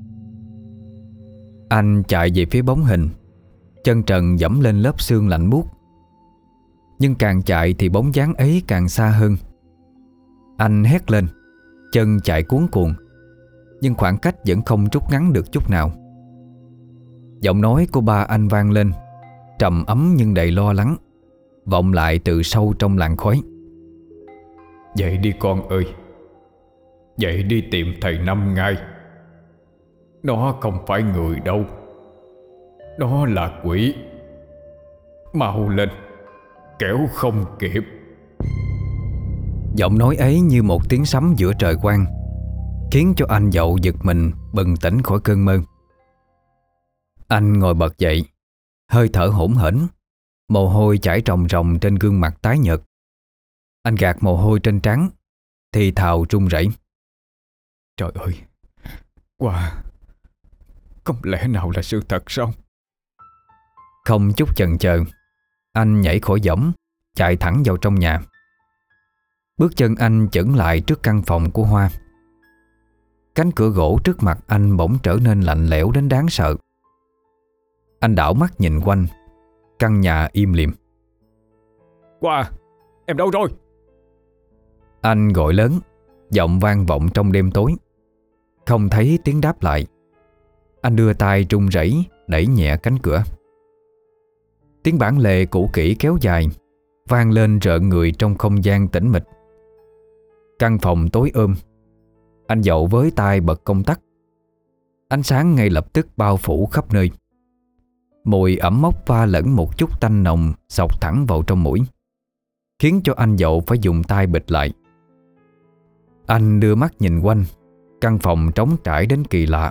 Anh chạy về phía bóng hình, chân trần dẫm lên lớp xương lạnh buốt. Nhưng càng chạy thì bóng dáng ấy càng xa hơn. Anh hét lên, chân chạy cuống cuồng, nhưng khoảng cách vẫn không rút ngắn được chút nào. Giọng nói của ba anh vang lên, trầm ấm nhưng đầy lo lắng, vọng lại từ sâu trong làn khói. Dậy đi con ơi, dậy đi tìm thầy Năm ngay. Nó không phải người đâu, nó là quỷ. Mau lên, kẻo không kịp. Giọng nói ấy như một tiếng sấm giữa trời quang, khiến cho anh Dậu giật mình bừng tỉnh khỏi cơn mơ. Anh ngồi bật dậy, hơi thở hổn hển, mồ hôi chảy ròng ròng trên gương mặt tái nhợt. Anh gạt mồ hôi trên trán, thì thào run rẩy. Trời ơi, Qua, không lẽ nào là sự thật sao? Không chút chần chờ, anh nhảy khỏi võng, chạy thẳng vào trong nhà. Bước chân anh chững lại trước căn phòng của Hoa. Cánh cửa gỗ trước mặt anh bỗng trở nên lạnh lẽo đến đáng sợ. Anh đảo mắt nhìn quanh, căn nhà im lìm. Qua, em đâu rồi? Anh gọi lớn, giọng vang vọng trong đêm tối. Không thấy tiếng đáp lại. Anh đưa tay run rẩy đẩy nhẹ cánh cửa. Tiếng bản lề cũ kỹ kéo dài vang lên rợn người trong không gian tĩnh mịch. Căn phòng tối ôm. Anh Dậu với tay bật công tắc. Ánh sáng ngay lập tức bao phủ khắp nơi. Mùi ẩm mốc pha lẫn một chút tanh nồng xộc thẳng vào trong mũi, khiến cho anh Dậu phải dùng tay bịt lại. Anh đưa mắt nhìn quanh. Căn phòng trống trải đến kỳ lạ.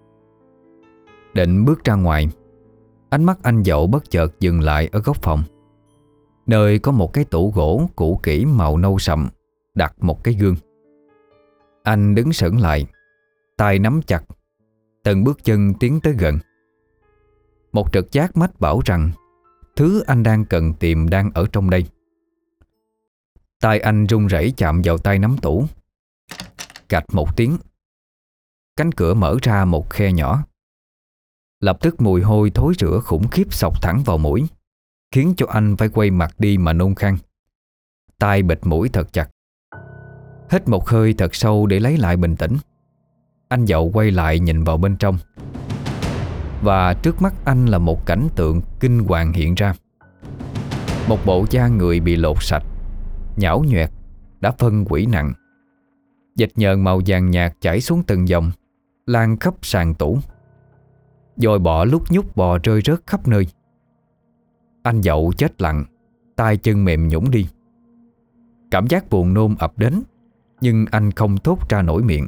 Định bước ra ngoài, ánh mắt anh Dậu bất chợt dừng lại ở góc phòng, nơi có một cái tủ gỗ cũ kỹ màu nâu sậm đặt một cái gương. Anh đứng sững lại, tay nắm chặt, từng bước chân tiến tới gần. Một trực giác mách bảo rằng thứ anh đang cần tìm đang ở trong đây. Tay anh run rẩy chạm vào tay nắm tủ. Cạch một tiếng, cánh cửa mở ra một khe nhỏ. Lập tức mùi hôi thối rữa khủng khiếp xộc thẳng vào mũi, khiến cho anh phải quay mặt đi mà nôn khan. Tai bịt mũi thật chặt. Hít một hơi thật sâu để lấy lại bình tĩnh. Anh Dậu quay lại nhìn vào bên trong. Và trước mắt anh là một cảnh tượng kinh hoàng hiện ra. Một bộ da người bị lột sạch, nhão nhoẹt, đã phân hủy nặng. Dịch nhờn màu vàng nhạt chảy xuống từng dòng, lan khắp sàn tủ. Dòi bọ lúc nhúc bò rơi rớt khắp nơi. Anh Dậu chết lặng, tay chân mềm nhũn đi. Cảm giác buồn nôn ập đến, nhưng anh không thốt ra nổi miệng.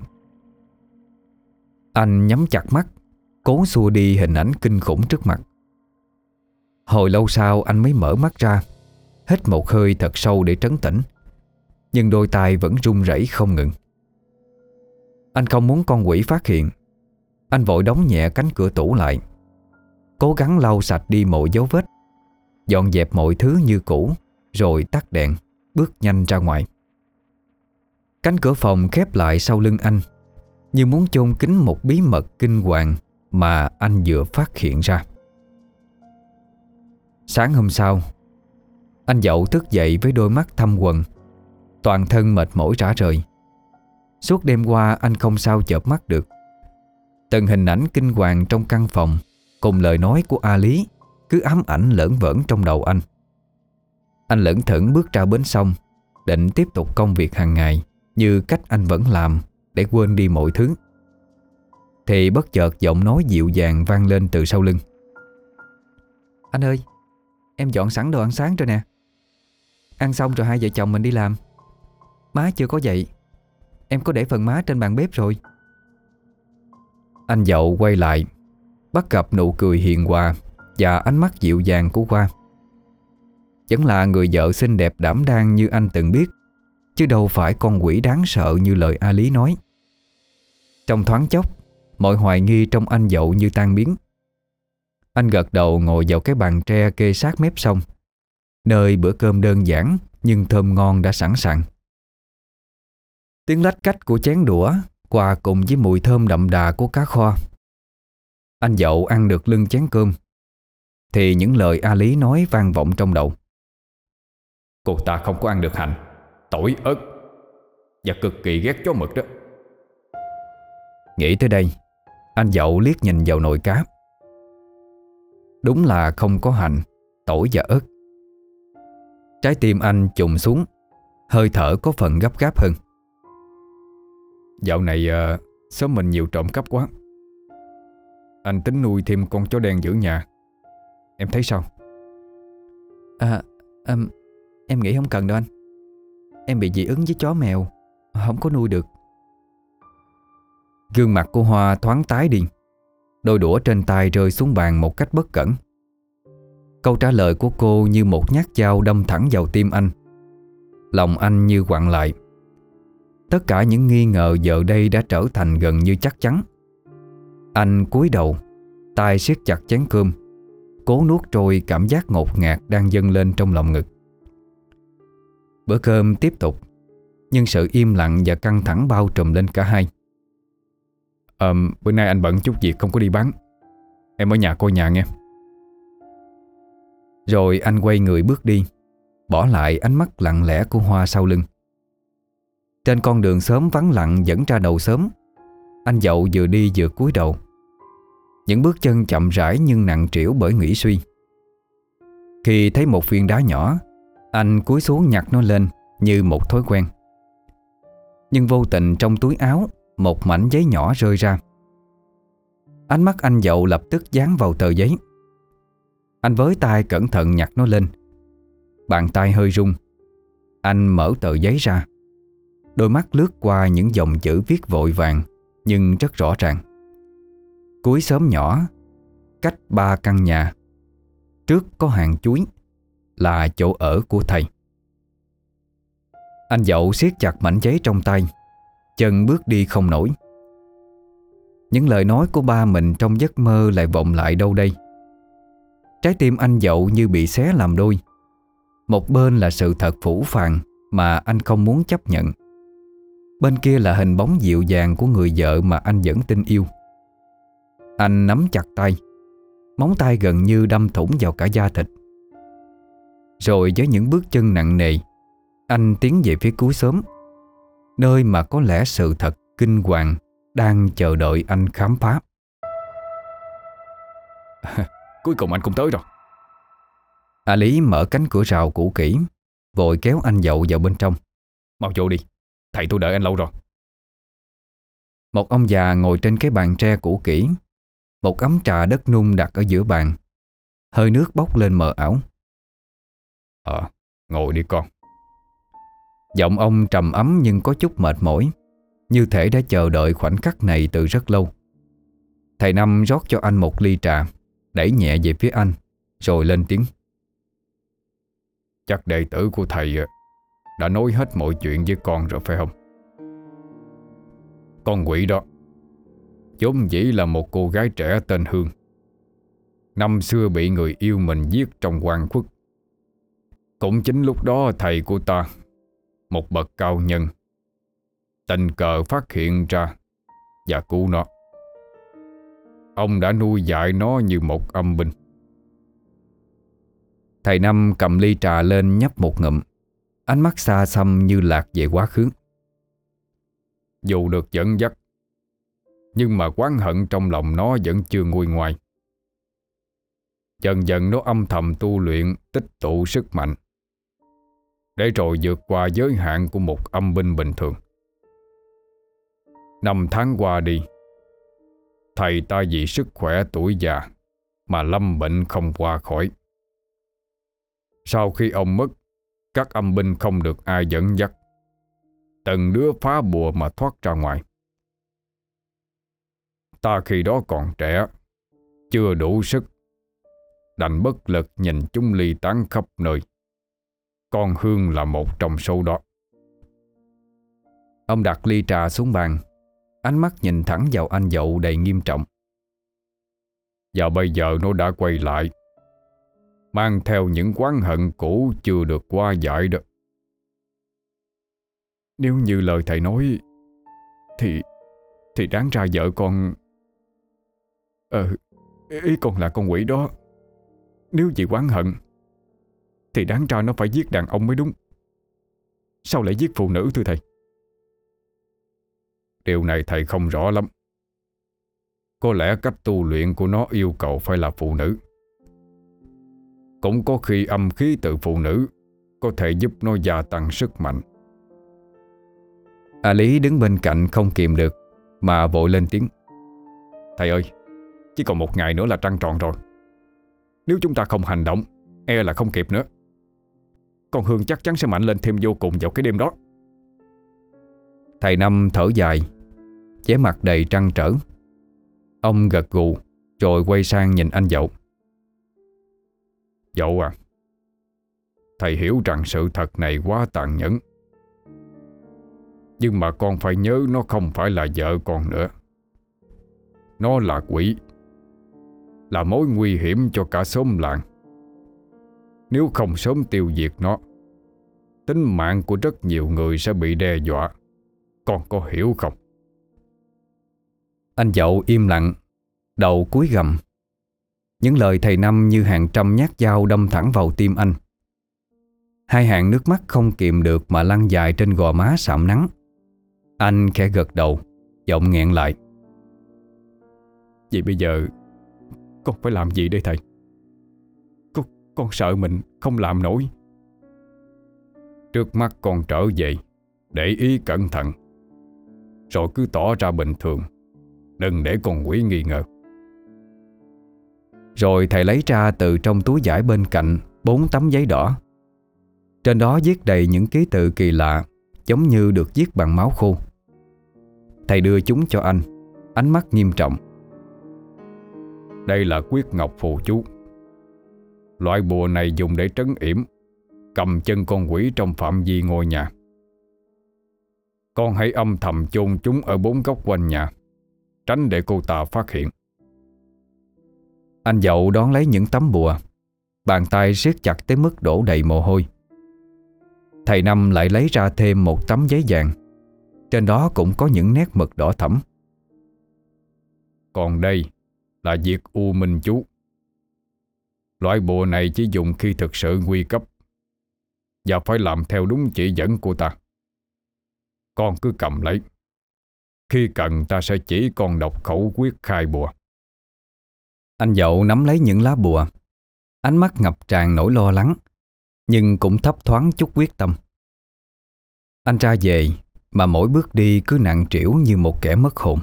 Anh nhắm chặt mắt, cố xua đi hình ảnh kinh khủng trước mặt. Hồi lâu sau anh mới mở mắt ra, hít một hơi thật sâu để trấn tĩnh. Nhưng đôi tay vẫn run rẩy không ngừng. Anh không muốn con quỷ phát hiện. Anh vội đóng nhẹ cánh cửa tủ lại, cố gắng lau sạch đi mọi dấu vết, dọn dẹp mọi thứ như cũ, rồi tắt đèn, bước nhanh ra ngoài. Cánh cửa phòng khép lại sau lưng anh, như muốn chôn kín một bí mật kinh hoàng mà anh vừa phát hiện ra. Sáng hôm sau, anh Dậu thức dậy với đôi mắt thâm quầng, toàn thân mệt mỏi rã rời. Suốt đêm qua anh không sao chợp mắt được. Từng hình ảnh kinh hoàng trong căn phòng cùng lời nói của A Lý cứ ám ảnh lởn vởn trong đầu anh. Anh lững thững bước ra bến sông, định tiếp tục công việc hàng ngày như cách anh vẫn làm để quên đi mọi thứ. Thì bất chợt giọng nói dịu dàng vang lên từ sau lưng. Anh ơi, em dọn sẵn đồ ăn sáng rồi nè. Ăn xong rồi hai vợ chồng mình đi làm. Má chưa có dậy, em có để phần má trên bàn bếp rồi. Anh Dậu quay lại, bắt gặp nụ cười hiền hòa và ánh mắt dịu dàng của Hoa. Vẫn là người vợ xinh đẹp đảm đang như anh từng biết, chứ đâu phải con quỷ đáng sợ như lời A Lý nói. Trong thoáng chốc, mọi hoài nghi trong anh Dậu như tan biến. Anh gật đầu ngồi vào cái bàn tre kê sát mép sông, nơi bữa cơm đơn giản nhưng thơm ngon đã sẵn sàng. Tiếng lách cách của chén đũa hòa cùng với mùi thơm đậm đà của cá kho. Anh Dậu ăn được lưng chén cơm thì những lời A Lý nói vang vọng trong đầu. Cô ta không có ăn được hành, tỏi, ớt và cực kỳ ghét chó mực đó. Nghĩ tới đây, anh Dậu liếc nhìn vào nồi cá. Đúng là không có hành, tỏi và ớt. Trái tim anh trùng xuống, hơi thở có phần gấp gáp hơn. Dạo này uh, xóm mình nhiều trộm cắp quá. Anh tính nuôi thêm con chó đen giữ nhà. Em thấy sao? À, um, em nghĩ không cần đâu anh. Em bị dị ứng với chó mèo, không có nuôi được. Gương mặt của Hoa thoáng tái đi. Đôi đũa trên tay rơi xuống bàn một cách bất cẩn. Câu trả lời của cô như một nhát dao đâm thẳng vào tim anh. Lòng anh như quặn lại. Tất cả những nghi ngờ giờ đây đã trở thành gần như chắc chắn. Anh cúi đầu, tay siết chặt chén cơm, cố nuốt trôi cảm giác ngột ngạt đang dâng lên trong lòng ngực. Bữa cơm tiếp tục, nhưng sự im lặng và căng thẳng bao trùm lên cả hai. Ờ, bữa nay anh bận chút việc không có đi bán. Em ở nhà coi nhà nghe. Rồi anh quay người bước đi, bỏ lại ánh mắt lặng lẽ của Hoa sau lưng. Trên con đường xóm vắng lặng dẫn ra đầu xóm, anh Dậu vừa đi vừa cúi đầu. Những bước chân chậm rãi nhưng nặng trĩu bởi nghĩ suy. Khi thấy một viên đá nhỏ, anh cúi xuống nhặt nó lên như một thói quen. Nhưng vô tình trong túi áo, một mảnh giấy nhỏ rơi ra. Ánh mắt anh Dậu lập tức dán vào tờ giấy. Anh với tay cẩn thận nhặt nó lên. Bàn tay hơi run. Anh mở tờ giấy ra. Đôi mắt lướt qua những dòng chữ viết vội vàng nhưng rất rõ ràng. Cuối xóm nhỏ, cách ba căn nhà, trước có hàng chuối, là chỗ ở của thầy. Anh Dậu siết chặt mảnh giấy trong tay, chân bước đi không nổi. Những lời nói của ba mình trong giấc mơ lại vọng lại đâu đây. Trái tim anh Dậu như bị xé làm đôi. Một bên là sự thật phũ phàng mà anh không muốn chấp nhận. Bên kia là hình bóng dịu dàng của người vợ mà anh vẫn tin yêu. Anh nắm chặt tay, móng tay gần như đâm thủng vào cả da thịt. Rồi với những bước chân nặng nề, anh tiến về phía cuối xóm, nơi mà có lẽ sự thật kinh hoàng đang chờ đợi anh khám phá. Cuối cùng anh cũng tới rồi. A Lý mở cánh cửa rào cũ kỹ, vội kéo anh Dậu vào bên trong. Mau vô đi, thầy tôi đợi anh lâu rồi. Một ông già ngồi trên cái bàn tre cũ kỹ, một ấm trà đất nung đặt ở giữa bàn. Hơi nước bốc lên mờ ảo. Ờ, ngồi đi con. Giọng ông trầm ấm nhưng có chút mệt mỏi, như thể đã chờ đợi khoảnh khắc này từ rất lâu. Thầy Năm rót cho anh một ly trà, đẩy nhẹ về phía anh, rồi lên tiếng. Chắc đệ tử của thầy đã nói hết mọi chuyện với con rồi phải không? Con quỷ đó vốn dĩ là một cô gái trẻ tên Hương. Năm xưa bị người yêu mình giết trong oan khuất. Cũng chính lúc đó thầy của ta, một bậc cao nhân, tình cờ phát hiện ra và cứu nó. Ông đã nuôi dạy nó như một âm binh. Thầy Năm cầm ly trà lên nhấp một ngụm, ánh mắt xa xăm như lạc về quá khứ. Dù được dẫn dắt, nhưng mà oán hận trong lòng nó vẫn chưa nguôi ngoai. Dần dần nó âm thầm tu luyện, tích tụ sức mạnh, để rồi vượt qua giới hạn của một âm binh bình thường. Năm tháng qua đi, thầy ta vì sức khỏe tuổi già mà lâm bệnh không qua khỏi. Sau khi ông mất, các âm binh không được ai dẫn dắt, từng đứa phá bùa mà thoát ra ngoài. Ta khi đó còn trẻ, chưa đủ sức, đành bất lực nhìn chúng ly tán khắp nơi. Con Hương là một trong số đó. Ông đặt ly trà xuống bàn, ánh mắt nhìn thẳng vào anh Dậu đầy nghiêm trọng. Và bây giờ nó đã quay lại, mang theo những oán hận cũ chưa được qua giải đó. Nếu như lời thầy nói Thì Thì đáng ra vợ con Ờ Ý con là con quỷ đó, nếu vì oán hận thì đáng ra nó phải giết đàn ông mới đúng. Sao lại giết phụ nữ thưa thầy? Điều này thầy không rõ lắm. Có lẽ cách tu luyện của nó yêu cầu phải là phụ nữ. cũng có khi âm khí từ phụ nữ có thể giúp nó gia tăng sức mạnh. A Lý đứng bên cạnh không kìm được mà vội lên tiếng. Thầy ơi, chỉ còn một ngày nữa là trăng tròn rồi. Nếu chúng ta không hành động, e là không kịp nữa. Con Hương chắc chắn sẽ mạnh lên thêm vô cùng vào cái đêm đó. Thầy Năm thở dài, vẻ mặt đầy trăn trở. Ông gật gù rồi quay sang nhìn anh Dậu. Dậu à, thầy hiểu rằng sự thật này quá tàn nhẫn, nhưng mà con phải nhớ nó không phải là vợ con nữa. Nó là quỷ, là mối nguy hiểm cho cả xóm làng. Nếu không sớm tiêu diệt nó, tính mạng của rất nhiều người sẽ bị đe dọa. Con có hiểu không? Anh Dậu im lặng, đầu cúi gằm. Những lời thầy Năm như hàng trăm nhát dao đâm thẳng vào tim anh. Hai hàng nước mắt không kìm được mà lăn dài trên gò má sạm nắng. Anh khẽ gật đầu, giọng nghẹn lại. Vậy bây giờ con phải làm gì đây thầy? Con, con sợ mình không làm nổi. Trước mắt con trở về, để ý cẩn thận, rồi cứ tỏ ra bình thường, đừng để con quỷ nghi ngờ. Rồi thầy lấy ra từ trong túi vải bên cạnh bốn tấm giấy đỏ. Trên đó viết đầy những ký tự kỳ lạ, giống như được viết bằng máu khô. Thầy đưa chúng cho anh, ánh mắt nghiêm trọng. Đây là quyết ngọc phù chú. Loại bùa này dùng để trấn yểm, cầm chân con quỷ trong phạm vi ngôi nhà. Con hãy âm thầm chôn chúng ở bốn góc quanh nhà, tránh để cô ta phát hiện. Anh Dậu đón lấy những tấm bùa, bàn tay siết chặt tới mức đổ đầy mồ hôi. Thầy Năm lại lấy ra thêm một tấm giấy vàng, trên đó cũng có những nét mực đỏ thẫm. Còn đây là diệt u minh chú. Loại bùa này chỉ dùng khi thực sự nguy cấp, và phải làm theo đúng chỉ dẫn của ta. Con cứ cầm lấy, khi cần ta sẽ chỉ con đọc khẩu quyết khai bùa. Anh Dậu nắm lấy những lá bùa, ánh mắt ngập tràn nỗi lo lắng, nhưng cũng thấp thoáng chút quyết tâm. Anh ra về mà mỗi bước đi cứ nặng trĩu như một kẻ mất hồn.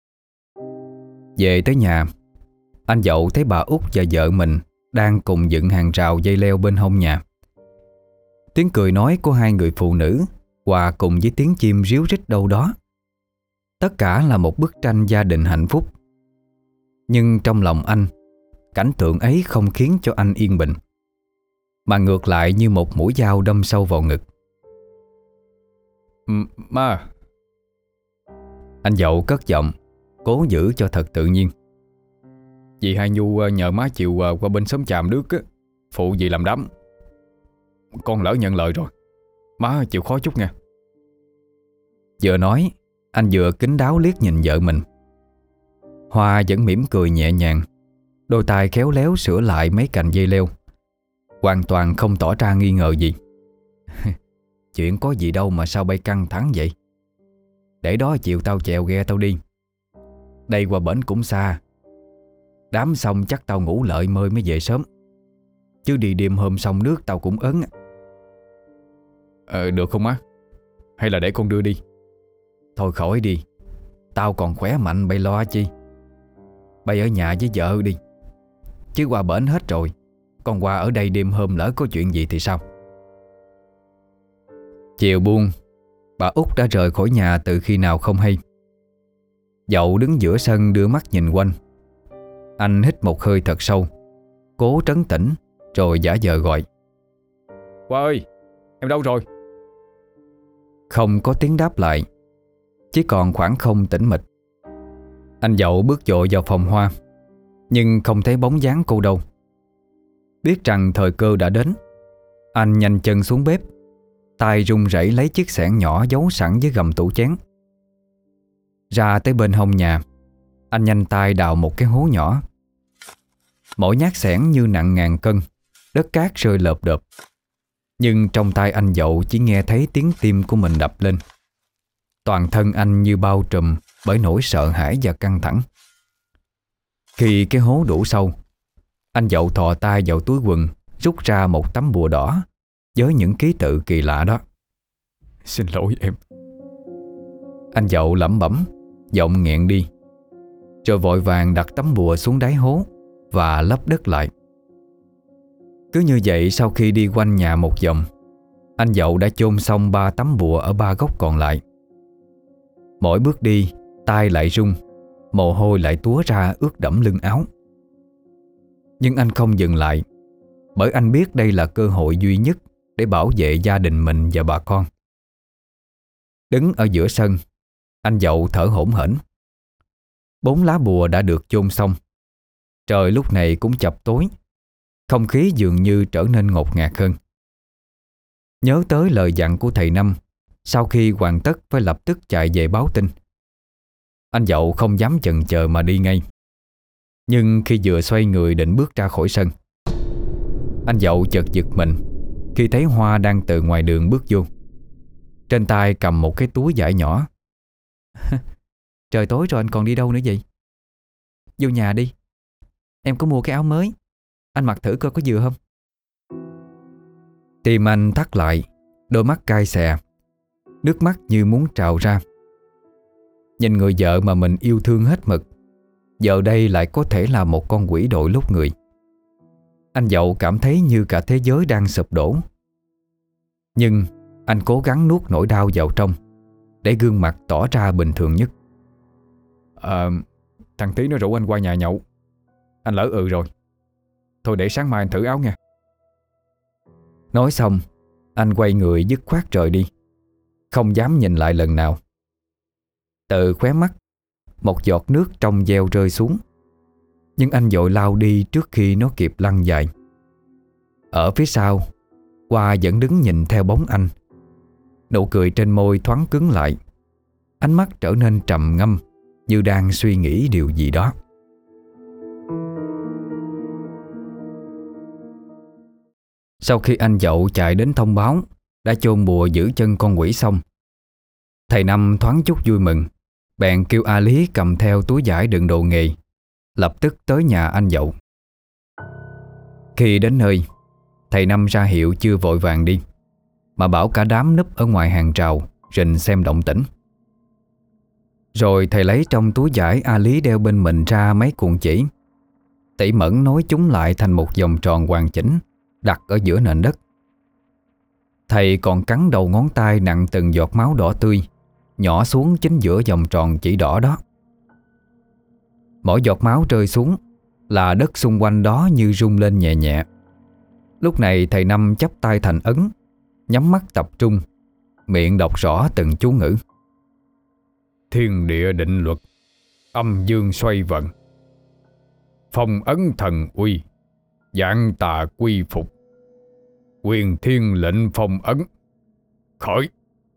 Về tới nhà, anh Dậu thấy bà Út và vợ mình đang cùng dựng hàng rào dây leo bên hông nhà. Tiếng cười nói của hai người phụ nữ hòa cùng với tiếng chim ríu rít đâu đó. Tất cả là một bức tranh gia đình hạnh phúc. Nhưng trong lòng anh, cảnh tượng ấy không khiến cho anh yên bình, mà ngược lại như một mũi dao đâm sâu vào ngực. M- Má. Anh Dậu cất giọng, cố giữ cho thật tự nhiên. Dì Hai Nhu nhờ má chiều qua bên xóm Chàm nước á, phụ dì làm đám. Con lỡ nhận lời rồi, má chịu khó chút nha. Vừa nói, anh vừa kín đáo liếc nhìn vợ mình. Hoa vẫn mỉm cười nhẹ nhàng, đôi tay khéo léo sửa lại mấy cành dây leo, hoàn toàn không tỏ ra nghi ngờ gì. Chuyện có gì đâu mà sao bay căng thẳng vậy? Để đó chiều tao chèo ghe tao đi. Đây qua bển cũng xa, đám xong chắc tao ngủ lợi mơi mới về sớm, chứ đi đêm hôm xong nước tao cũng ớn. Ờ được không má? Hay là để con đưa đi? Thôi khỏi đi, tao còn khỏe mạnh bay lo chi. Bay ở nhà với vợ đi, chứ qua bển hết rồi, còn qua ở đây đêm hôm lỡ có chuyện gì thì sao? Chiều buông, bà Út đã rời khỏi nhà từ khi nào không hay. Dậu đứng giữa sân đưa mắt nhìn quanh. Anh hít một hơi thật sâu, cố trấn tĩnh, rồi giả vờ gọi. Hoa ơi, em đâu rồi? Không có tiếng đáp lại, chỉ còn khoảng không tĩnh mịch. Anh Dậu bước vội vào phòng Hoa, nhưng không thấy bóng dáng cô đâu. Biết rằng thời cơ đã đến, anh nhanh chân xuống bếp, tay run rẩy lấy chiếc xẻng nhỏ giấu sẵn dưới gầm tủ chén. Ra tới bên hông nhà, anh nhanh tay đào một cái hố nhỏ. Mỗi nhát xẻng như nặng ngàn cân, đất cát rơi lợp đợp. Nhưng trong tay anh Dậu chỉ nghe thấy tiếng tim của mình đập lên. Toàn thân anh như bao trùm bởi nỗi sợ hãi và căng thẳng. Khi cái hố đủ sâu, anh Dậu thò tay vào túi quần, rút ra một tấm bùa đỏ với những ký tự kỳ lạ đó. Xin lỗi em. Anh Dậu lẩm bẩm, giọng nghẹn đi, rồi vội vàng đặt tấm bùa xuống đáy hố và lấp đất lại. Cứ như vậy, sau khi đi quanh nhà một vòng, anh Dậu đã chôn xong ba tấm bùa ở ba góc còn lại. Mỗi bước đi, tay lại run, mồ hôi lại túa ra ướt đẫm lưng áo. Nhưng anh không dừng lại, bởi anh biết đây là cơ hội duy nhất để bảo vệ gia đình mình và bà con. Đứng ở giữa sân, anh Dậu thở hổn hển. Bốn lá bùa đã được chôn xong. Trời lúc này cũng chập tối, không khí dường như trở nên ngột ngạt hơn. Nhớ tới lời dặn của thầy Năm, sau khi hoàn tất phải lập tức chạy về báo tin, anh Dậu không dám chần chờ mà đi ngay. Nhưng khi vừa xoay người định bước ra khỏi sân, anh Dậu chợt giật mình khi thấy Hoa đang từ ngoài đường bước vô. Trên tay cầm một cái túi vải nhỏ. Trời tối rồi anh còn đi đâu nữa vậy? Vô nhà đi, em có mua cái áo mới, anh mặc thử coi có vừa không. Tim anh thắt lại, đôi mắt cay xè, nước mắt như muốn trào ra. Nhìn người vợ mà mình yêu thương hết mực, giờ đây lại có thể là một con quỷ đội lốt người. Anh Dậu cảm thấy như cả thế giới đang sụp đổ. Nhưng anh cố gắng nuốt nỗi đau vào trong, để gương mặt tỏ ra bình thường nhất. À, thằng Tí nó rủ anh qua nhà nhậu. Anh lỡ ừ rồi. Thôi để sáng mai anh thử áo nha. Nói xong, anh quay người dứt khoát rời đi, không dám nhìn lại lần nào. Từ khóe mắt, một giọt nước trong veo rơi xuống, nhưng anh vội lao đi trước khi nó kịp lăn dài. Ở phía sau, Hoa vẫn đứng nhìn theo bóng anh. Nụ cười trên môi thoáng cứng lại, ánh mắt trở nên trầm ngâm, như đang suy nghĩ điều gì đó. Sau khi anh Dậu chạy đến thông báo đã chôn bùa giữ chân con quỷ xong, thầy Năm thoáng chút vui mừng, bèn kêu A Lý cầm theo túi vải đựng đồ nghề, lập tức tới nhà anh Dậu. Khi đến nơi, thầy Năm ra hiệu chưa vội vàng đi, mà bảo cả đám núp ở ngoài hàng rào rình xem động tĩnh. Rồi thầy lấy trong túi vải A Lý đeo bên mình ra mấy cuộn chỉ, tỉ mẩn nối chúng lại thành một vòng tròn hoàn chỉnh, đặt ở giữa nền đất. Thầy còn cắn đầu ngón tay nặng từng giọt máu đỏ tươi nhỏ xuống chính giữa vòng tròn chỉ đỏ đó. Mỗi giọt máu rơi xuống là đất xung quanh đó như rung lên nhẹ nhẹ. Lúc này thầy Năm chắp tay thành ấn, nhắm mắt tập trung, miệng đọc rõ từng chú ngữ. Thiên địa định luật, âm dương xoay vận, phong ấn thần uy, giảng tà quy phục, quyền thiên lệnh phong ấn, khởi.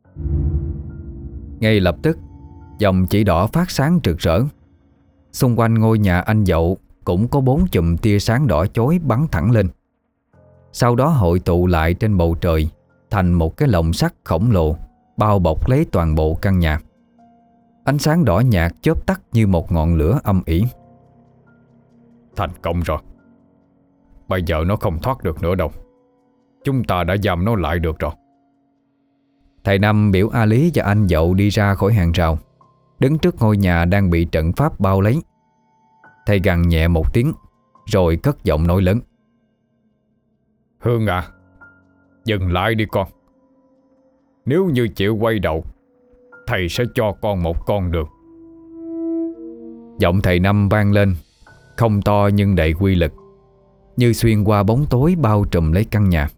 Ngay lập tức, dòng chỉ đỏ phát sáng rực rỡ. Xung quanh ngôi nhà anh Dậu cũng có bốn chùm tia sáng đỏ chói bắn thẳng lên, sau đó hội tụ lại trên bầu trời thành một cái lồng sắt khổng lồ, bao bọc lấy toàn bộ căn nhà. Ánh sáng đỏ nhạt chớp tắt như một ngọn lửa âm ỉ. Thành công rồi. Bây giờ nó không thoát được nữa đâu. Chúng ta đã giam nó lại được rồi. Thầy Năm biểu A Lý và anh Dậu đi ra khỏi hàng rào, đứng trước ngôi nhà đang bị trận pháp bao lấy. Thầy gằn nhẹ một tiếng, rồi cất giọng nói lớn. Hương à, dừng lại đi con. Nếu như chịu quay đầu, thầy sẽ cho con một con đường. Giọng thầy Năm vang lên, không to nhưng đầy quy lực, như xuyên qua bóng tối bao trùm lấy căn nhà.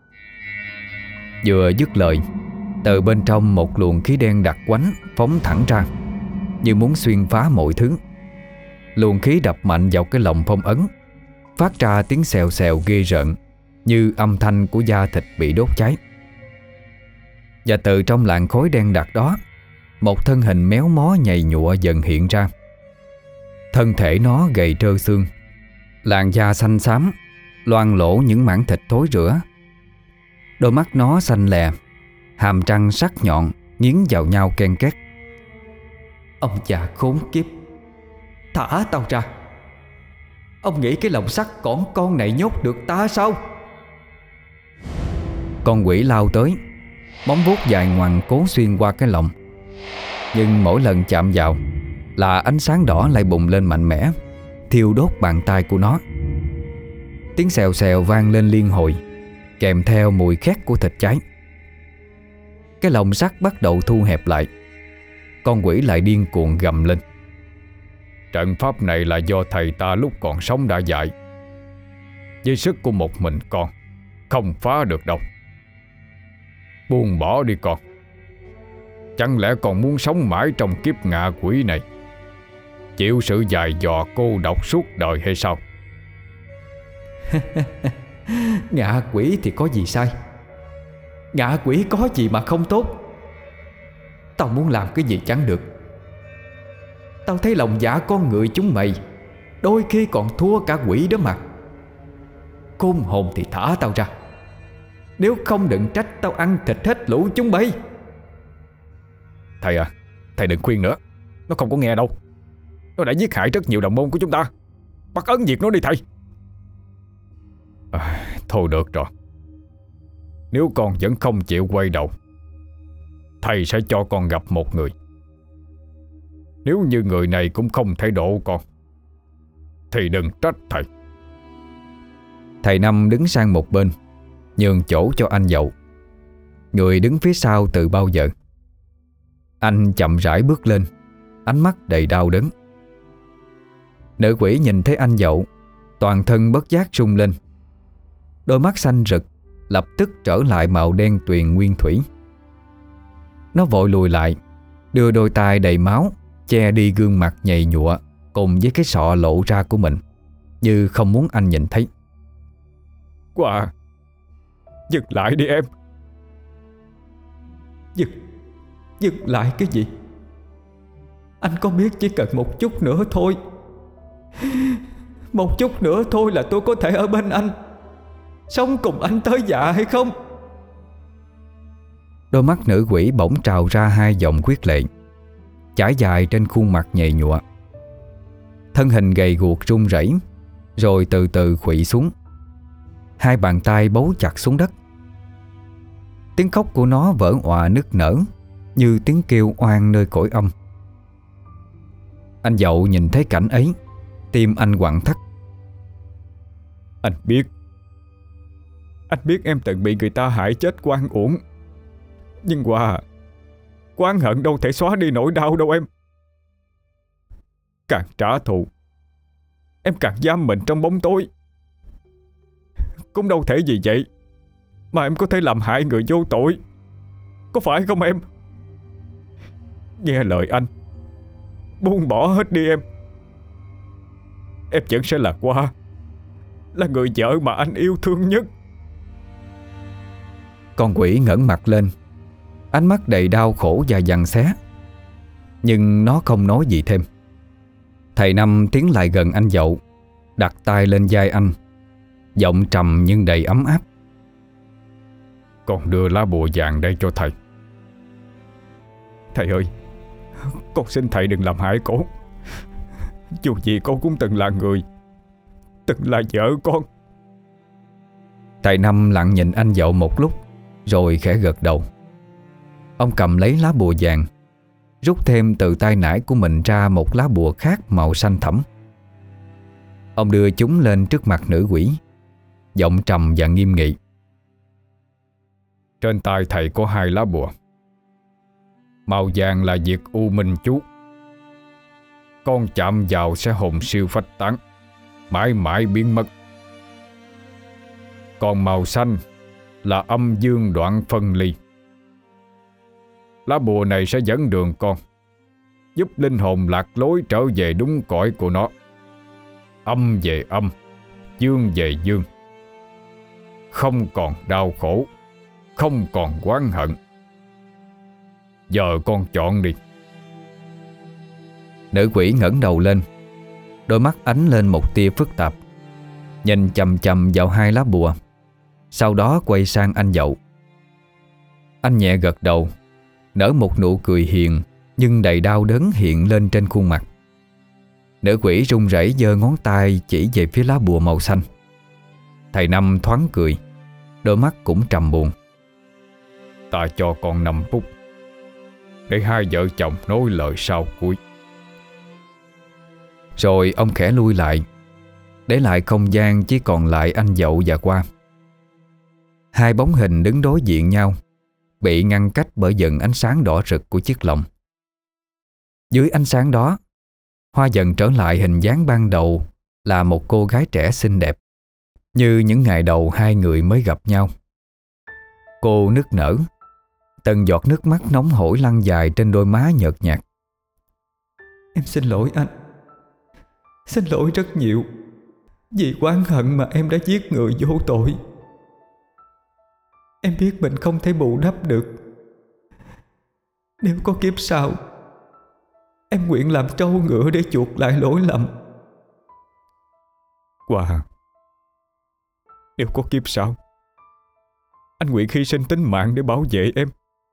Vừa dứt lời, từ bên trong một luồng khí đen đặc quánh phóng thẳng ra, như muốn xuyên phá mọi thứ. Luồng khí đập mạnh vào cái lồng phong ấn, phát ra tiếng xèo xèo ghê rợn, như âm thanh của da thịt bị đốt cháy. Và từ trong làn khói đen đặc đó, một thân hình méo mó nhầy nhụa dần hiện ra. Thân thể nó gầy trơ xương, làn da xanh xám, loang lỗ những mảng thịt thối rữa. Đôi mắt nó xanh lè, hàm răng sắc nhọn nghiến vào nhau ken két. Ông già khốn kiếp, thả tao ra. Ông nghĩ cái lồng sắt còn con này nhốt được ta sao? Con quỷ lao tới, móng vuốt dài ngoằng cố xuyên qua cái lồng. Nhưng mỗi lần chạm vào là ánh sáng đỏ lại bùng lên mạnh mẽ, thiêu đốt bàn tay của nó. Tiếng xèo xèo vang lên liên hồi, kèm theo mùi khét của thịt cháy. Cái lồng sắt bắt đầu thu hẹp lại. Con quỷ lại điên cuồng gầm lên. Trận pháp này là do thầy ta lúc còn sống đã dạy. Với sức của một mình con, không phá được đâu. Buông bỏ đi con. Chẳng lẽ còn muốn sống mãi trong kiếp ngạ quỷ này, chịu sự dài dò cô độc suốt đời hay sao? Ngạ quỷ thì có gì sai? Ngạ quỷ có gì mà không tốt? Tao muốn làm cái gì chẳng được. Tao thấy lòng dạ con người chúng mày đôi khi còn thua cả quỷ đó mà. Khôn hồn thì thả tao ra, nếu không đừng trách tao ăn thịt hết lũ chúng bay. Thầy à, thầy đừng khuyên nữa. Nó không có nghe đâu. Nó đã giết hại rất nhiều đồng môn của chúng ta. Bắt ấn diệt nó đi thầy. À, thôi được rồi. Nếu con vẫn không chịu quay đầu, thầy sẽ cho con gặp một người. Nếu như người này cũng không thể độ con, thì đừng trách thầy. Thầy Năm đứng sang một bên, nhường chỗ cho anh Dậu, người đứng phía sau từ bao giờ. Anh chậm rãi bước lên, ánh mắt đầy đau đớn. Nữ quỷ nhìn thấy anh Dậu, toàn thân bất giác rung lên. Đôi mắt xanh rực lập tức trở lại màu đen tuyền nguyên thủy. Nó vội lùi lại, đưa đôi tay đầy máu che đi gương mặt nhầy nhụa cùng với cái sọ lộ ra của mình, như không muốn anh nhìn thấy. Quả, dừng lại đi em. Dừng Dừng lại cái gì? Anh có biết chỉ cần một chút nữa thôi, một chút nữa thôi là tôi có thể ở bên anh, sống cùng anh tới già hay không? Đôi mắt nữ quỷ bỗng trào ra hai dòng quyết lệ, chảy dài trên khuôn mặt nhầy nhụa. Thân hình gầy guộc run rẩy, rồi từ từ khuỵu xuống. Hai bàn tay bấu chặt xuống đất. Tiếng khóc của nó vỡ òa nức nở, như tiếng kêu oan nơi cõi âm. Anh Dậu nhìn thấy cảnh ấy, tim anh quặn thắt. Anh biết Anh biết em từng bị người ta hại chết oan uổng. Nhưng Hòa, oán hận đâu thể xóa đi nỗi đau đâu em. Càng trả thù, em càng giam mình trong bóng tối. Cũng đâu thể vì vậy mà em có thể làm hại người vô tội, có phải không em? Nghe lời anh, buông bỏ hết đi em. Em vẫn sẽ là Hoa, là người vợ mà anh yêu thương nhất. Con quỷ ngẩng mặt lên, ánh mắt đầy đau khổ và giằng xé. Nhưng nó không nói gì thêm. Thầy Năm tiến lại gần anh Dậu, đặt tay lên vai anh, giọng trầm nhưng đầy ấm áp. Con đưa lá bùa vàng đây cho thầy. Thầy ơi, con xin thầy đừng làm hại cổ. Dù gì con cũng từng là người, từng là vợ con. Thầy Năm lặng nhìn anh Dậu một lúc, rồi khẽ gật đầu. Ông cầm lấy lá bùa vàng, rút thêm từ tay nải của mình ra một lá bùa khác màu xanh thẫm. Ông đưa chúng lên trước mặt nữ quỷ, giọng trầm và nghiêm nghị. Trên tay thầy có hai lá bùa. Màu vàng là diệt u minh chú. Con chạm vào sẽ hồn siêu phách tán, mãi mãi biến mất. Còn màu xanh là âm dương đoạn phân ly. Lá bùa này sẽ dẫn đường con, giúp linh hồn lạc lối trở về đúng cõi của nó. Âm về âm, dương về dương. Không còn đau khổ, không còn oán hận. Giờ con chọn đi. Nữ quỷ ngẩng đầu lên, đôi mắt ánh lên một tia phức tạp, nhìn chằm chằm vào hai lá bùa, sau đó quay sang anh Dậu. Anh nhẹ gật đầu, nở một nụ cười hiền nhưng đầy đau đớn hiện lên trên khuôn mặt. Nữ quỷ run rẩy giơ ngón tay chỉ về phía lá bùa màu xanh. Thầy Năm thoáng cười, đôi mắt cũng trầm buồn. Ta cho con năm phút để hai vợ chồng nói lời sau cuối. Rồi ông khẽ lui lại, để lại không gian chỉ còn lại anh Dậu và Qua. Hai bóng hình đứng đối diện nhau, bị ngăn cách bởi dần ánh sáng đỏ rực của chiếc lồng. Dưới ánh sáng đó, Hoa dần trở lại hình dáng ban đầu là một cô gái trẻ xinh đẹp, như những ngày đầu hai người mới gặp nhau. Cô nức nở, từng giọt nước mắt nóng hổi lăn dài trên đôi má nhợt nhạt. Em xin lỗi anh. Xin lỗi rất nhiều vì oán hận mà em đã giết người vô tội. Em biết mình không thể bù đắp được. Nếu có kiếp sau, em nguyện làm trâu ngựa để chuộc lại lỗi lầm. Hoa, nếu có kiếp sau, anh nguyện hy sinh tính mạng để bảo vệ em.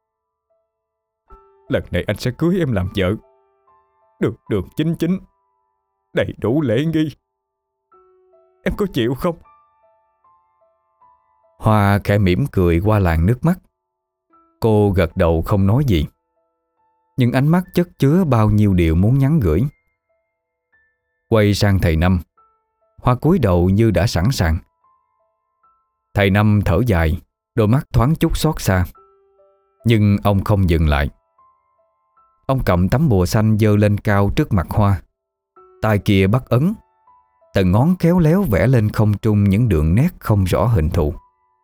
Lần này anh sẽ cưới em làm vợ, đường đường chính chính, đầy đủ lễ nghi. Em có chịu không? Hoa khẽ mỉm cười qua làn nước mắt. Cô gật đầu không nói gì, nhưng ánh mắt chất chứa bao nhiêu điều muốn nhắn gửi. Quay sang thầy Năm, Hoa cúi đầu như đã sẵn sàng. Thầy Năm thở dài, đôi mắt thoáng chút xót xa. Nhưng ông không dừng lại. Ông cầm tấm bùa xanh giơ lên cao trước mặt Hoa. Tay kia bắt ấn, từng ngón khéo léo vẽ lên không trung những đường nét không rõ hình thù.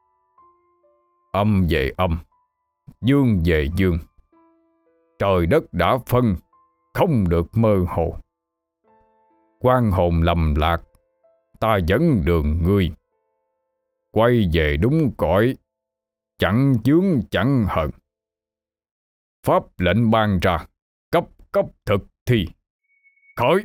Âm về âm, dương về dương. Trời đất đã phân, không được mơ hồ. Quan hồn lầm lạc, ta dẫn đường ngươi. Quay về đúng cõi, chẳng chướng chẳng hận. Pháp lệnh ban ra, cấp cấp thực thi. Khởi!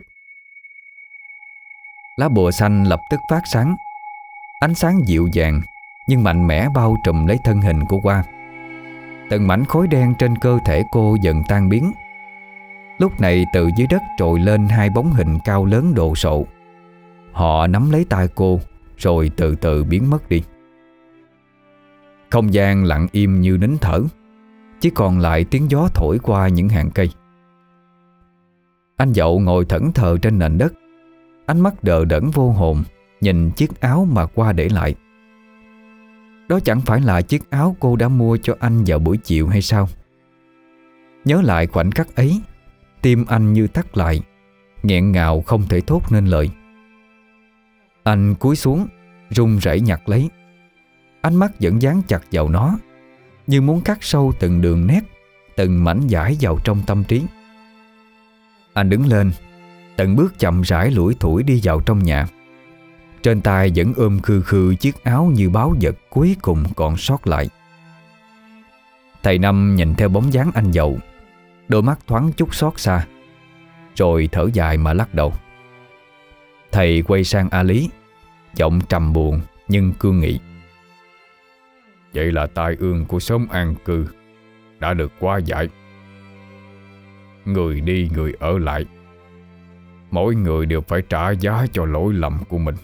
Lá bùa xanh lập tức phát sáng. Ánh sáng dịu dàng nhưng mạnh mẽ bao trùm lấy thân hình của Hoa. Từng mảnh khối đen trên cơ thể cô dần tan biến. Lúc này từ dưới đất trồi lên hai bóng hình cao lớn đồ sộ. Họ nắm lấy tay cô rồi từ từ biến mất đi. Không gian lặng im như nín thở, chỉ còn lại tiếng gió thổi qua những hàng cây. Anh Dậu ngồi thẫn thờ trên nền đất, ánh mắt đờ đẫn vô hồn nhìn chiếc áo mà Hoa để lại. Đó chẳng phải là chiếc áo cô đã mua cho anh vào buổi chiều hay sao? Nhớ lại khoảnh khắc ấy, tim anh như thắt lại, nghẹn ngào không thể thốt nên lời. Anh cúi xuống, run rẩy nhặt lấy. Ánh mắt vẫn dán chặt vào nó, như muốn cắt sâu từng đường nét, từng mảnh vải vào trong tâm trí. Anh đứng lên, từng bước chậm rãi lủi thủi đi vào trong nhà. Trên tay vẫn ôm khư khư chiếc áo như báu vật cuối cùng còn sót lại. Thầy Năm nhìn theo bóng dáng anh Dậu, đôi mắt thoáng chút xót xa, rồi thở dài mà lắc đầu. Thầy quay sang A Lý, giọng trầm buồn nhưng cương nghị. Vậy là tai ương của xóm an cư đã được hóa giải. Người đi người ở lại, mỗi người đều phải trả giá cho lỗi lầm của mình.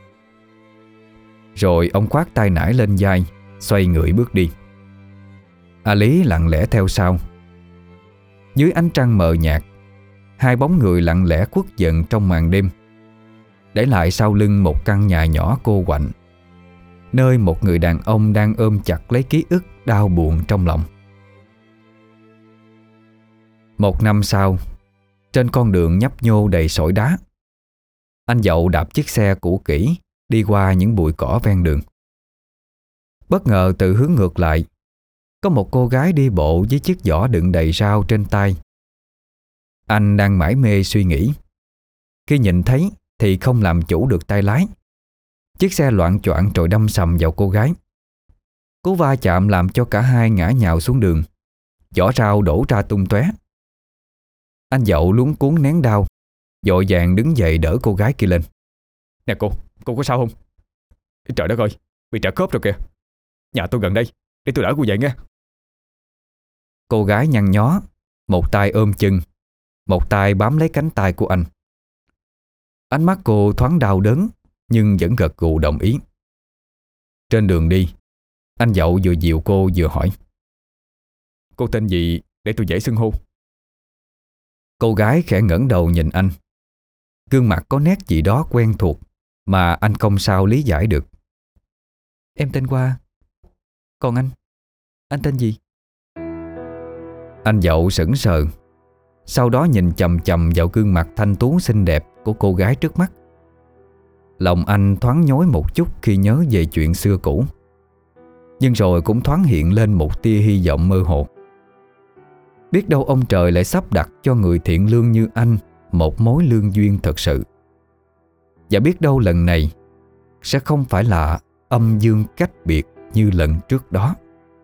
Rồi ông khoác tay nải lên vai, xoay người bước đi. A Lý lặng lẽ theo sau. Dưới ánh trăng mờ nhạt, hai bóng người lặng lẽ khuất dần trong màn đêm, để lại sau lưng một căn nhà nhỏ cô quạnh, nơi một người đàn ông đang ôm chặt lấy ký ức đau buồn trong lòng. Một năm sau, trên con đường nhấp nhô đầy sỏi đá, anh Dậu đạp chiếc xe cũ kỹ đi qua những bụi cỏ ven đường. Bất ngờ từ hướng ngược lại, có một cô gái đi bộ với chiếc giỏ đựng đầy rau trên tay. Anh đang mải mê suy nghĩ, khi nhìn thấy thì không làm chủ được tay lái. Chiếc xe loạng choạng rồi đâm sầm vào cô gái. Cú va chạm làm cho cả hai ngã nhào xuống đường, giỏ rau đổ ra tung tóe. Anh Dậu luống cuống nén đau, vội vàng đứng dậy đỡ cô gái kia lên. Nè cô, cô có sao không? Trời đất ơi, bị trật khớp rồi kìa. Nhà tôi gần đây, để tôi đỡ cô dậy nghe. Cô gái nhăn nhó, một tay ôm chân, một tay bám lấy cánh tay của anh. Ánh mắt cô thoáng đau đớn, nhưng vẫn gật gù đồng ý. Trên đường đi, anh Dậu vừa dìu cô vừa hỏi. Cô tên gì để tôi dễ xưng hô? Cô gái khẽ ngẩng đầu nhìn anh. Gương mặt có nét gì đó quen thuộc mà anh không sao lý giải được. Em tên Hoa. Còn anh? Anh tên gì? Anh Dậu sững sờ, sau đó nhìn chầm chầm vào gương mặt thanh tú xinh đẹp của cô gái trước mắt. Lòng anh thoáng nhói một chút khi nhớ về chuyện xưa cũ, nhưng rồi cũng thoáng hiện lên một tia hy vọng mơ hồ. Biết đâu ông trời lại sắp đặt cho người thiện lương như anh một mối lương duyên thật sự. Và biết đâu lần này sẽ không phải là âm dương cách biệt như lần trước đó.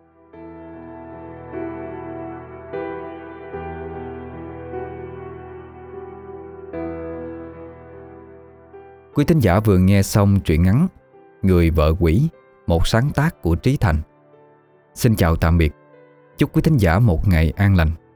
Quý thính giả vừa nghe xong truyện ngắn Người vợ quỷ, một sáng tác của Trí Thành. Xin chào tạm biệt. Chúc quý thính giả một ngày an lành.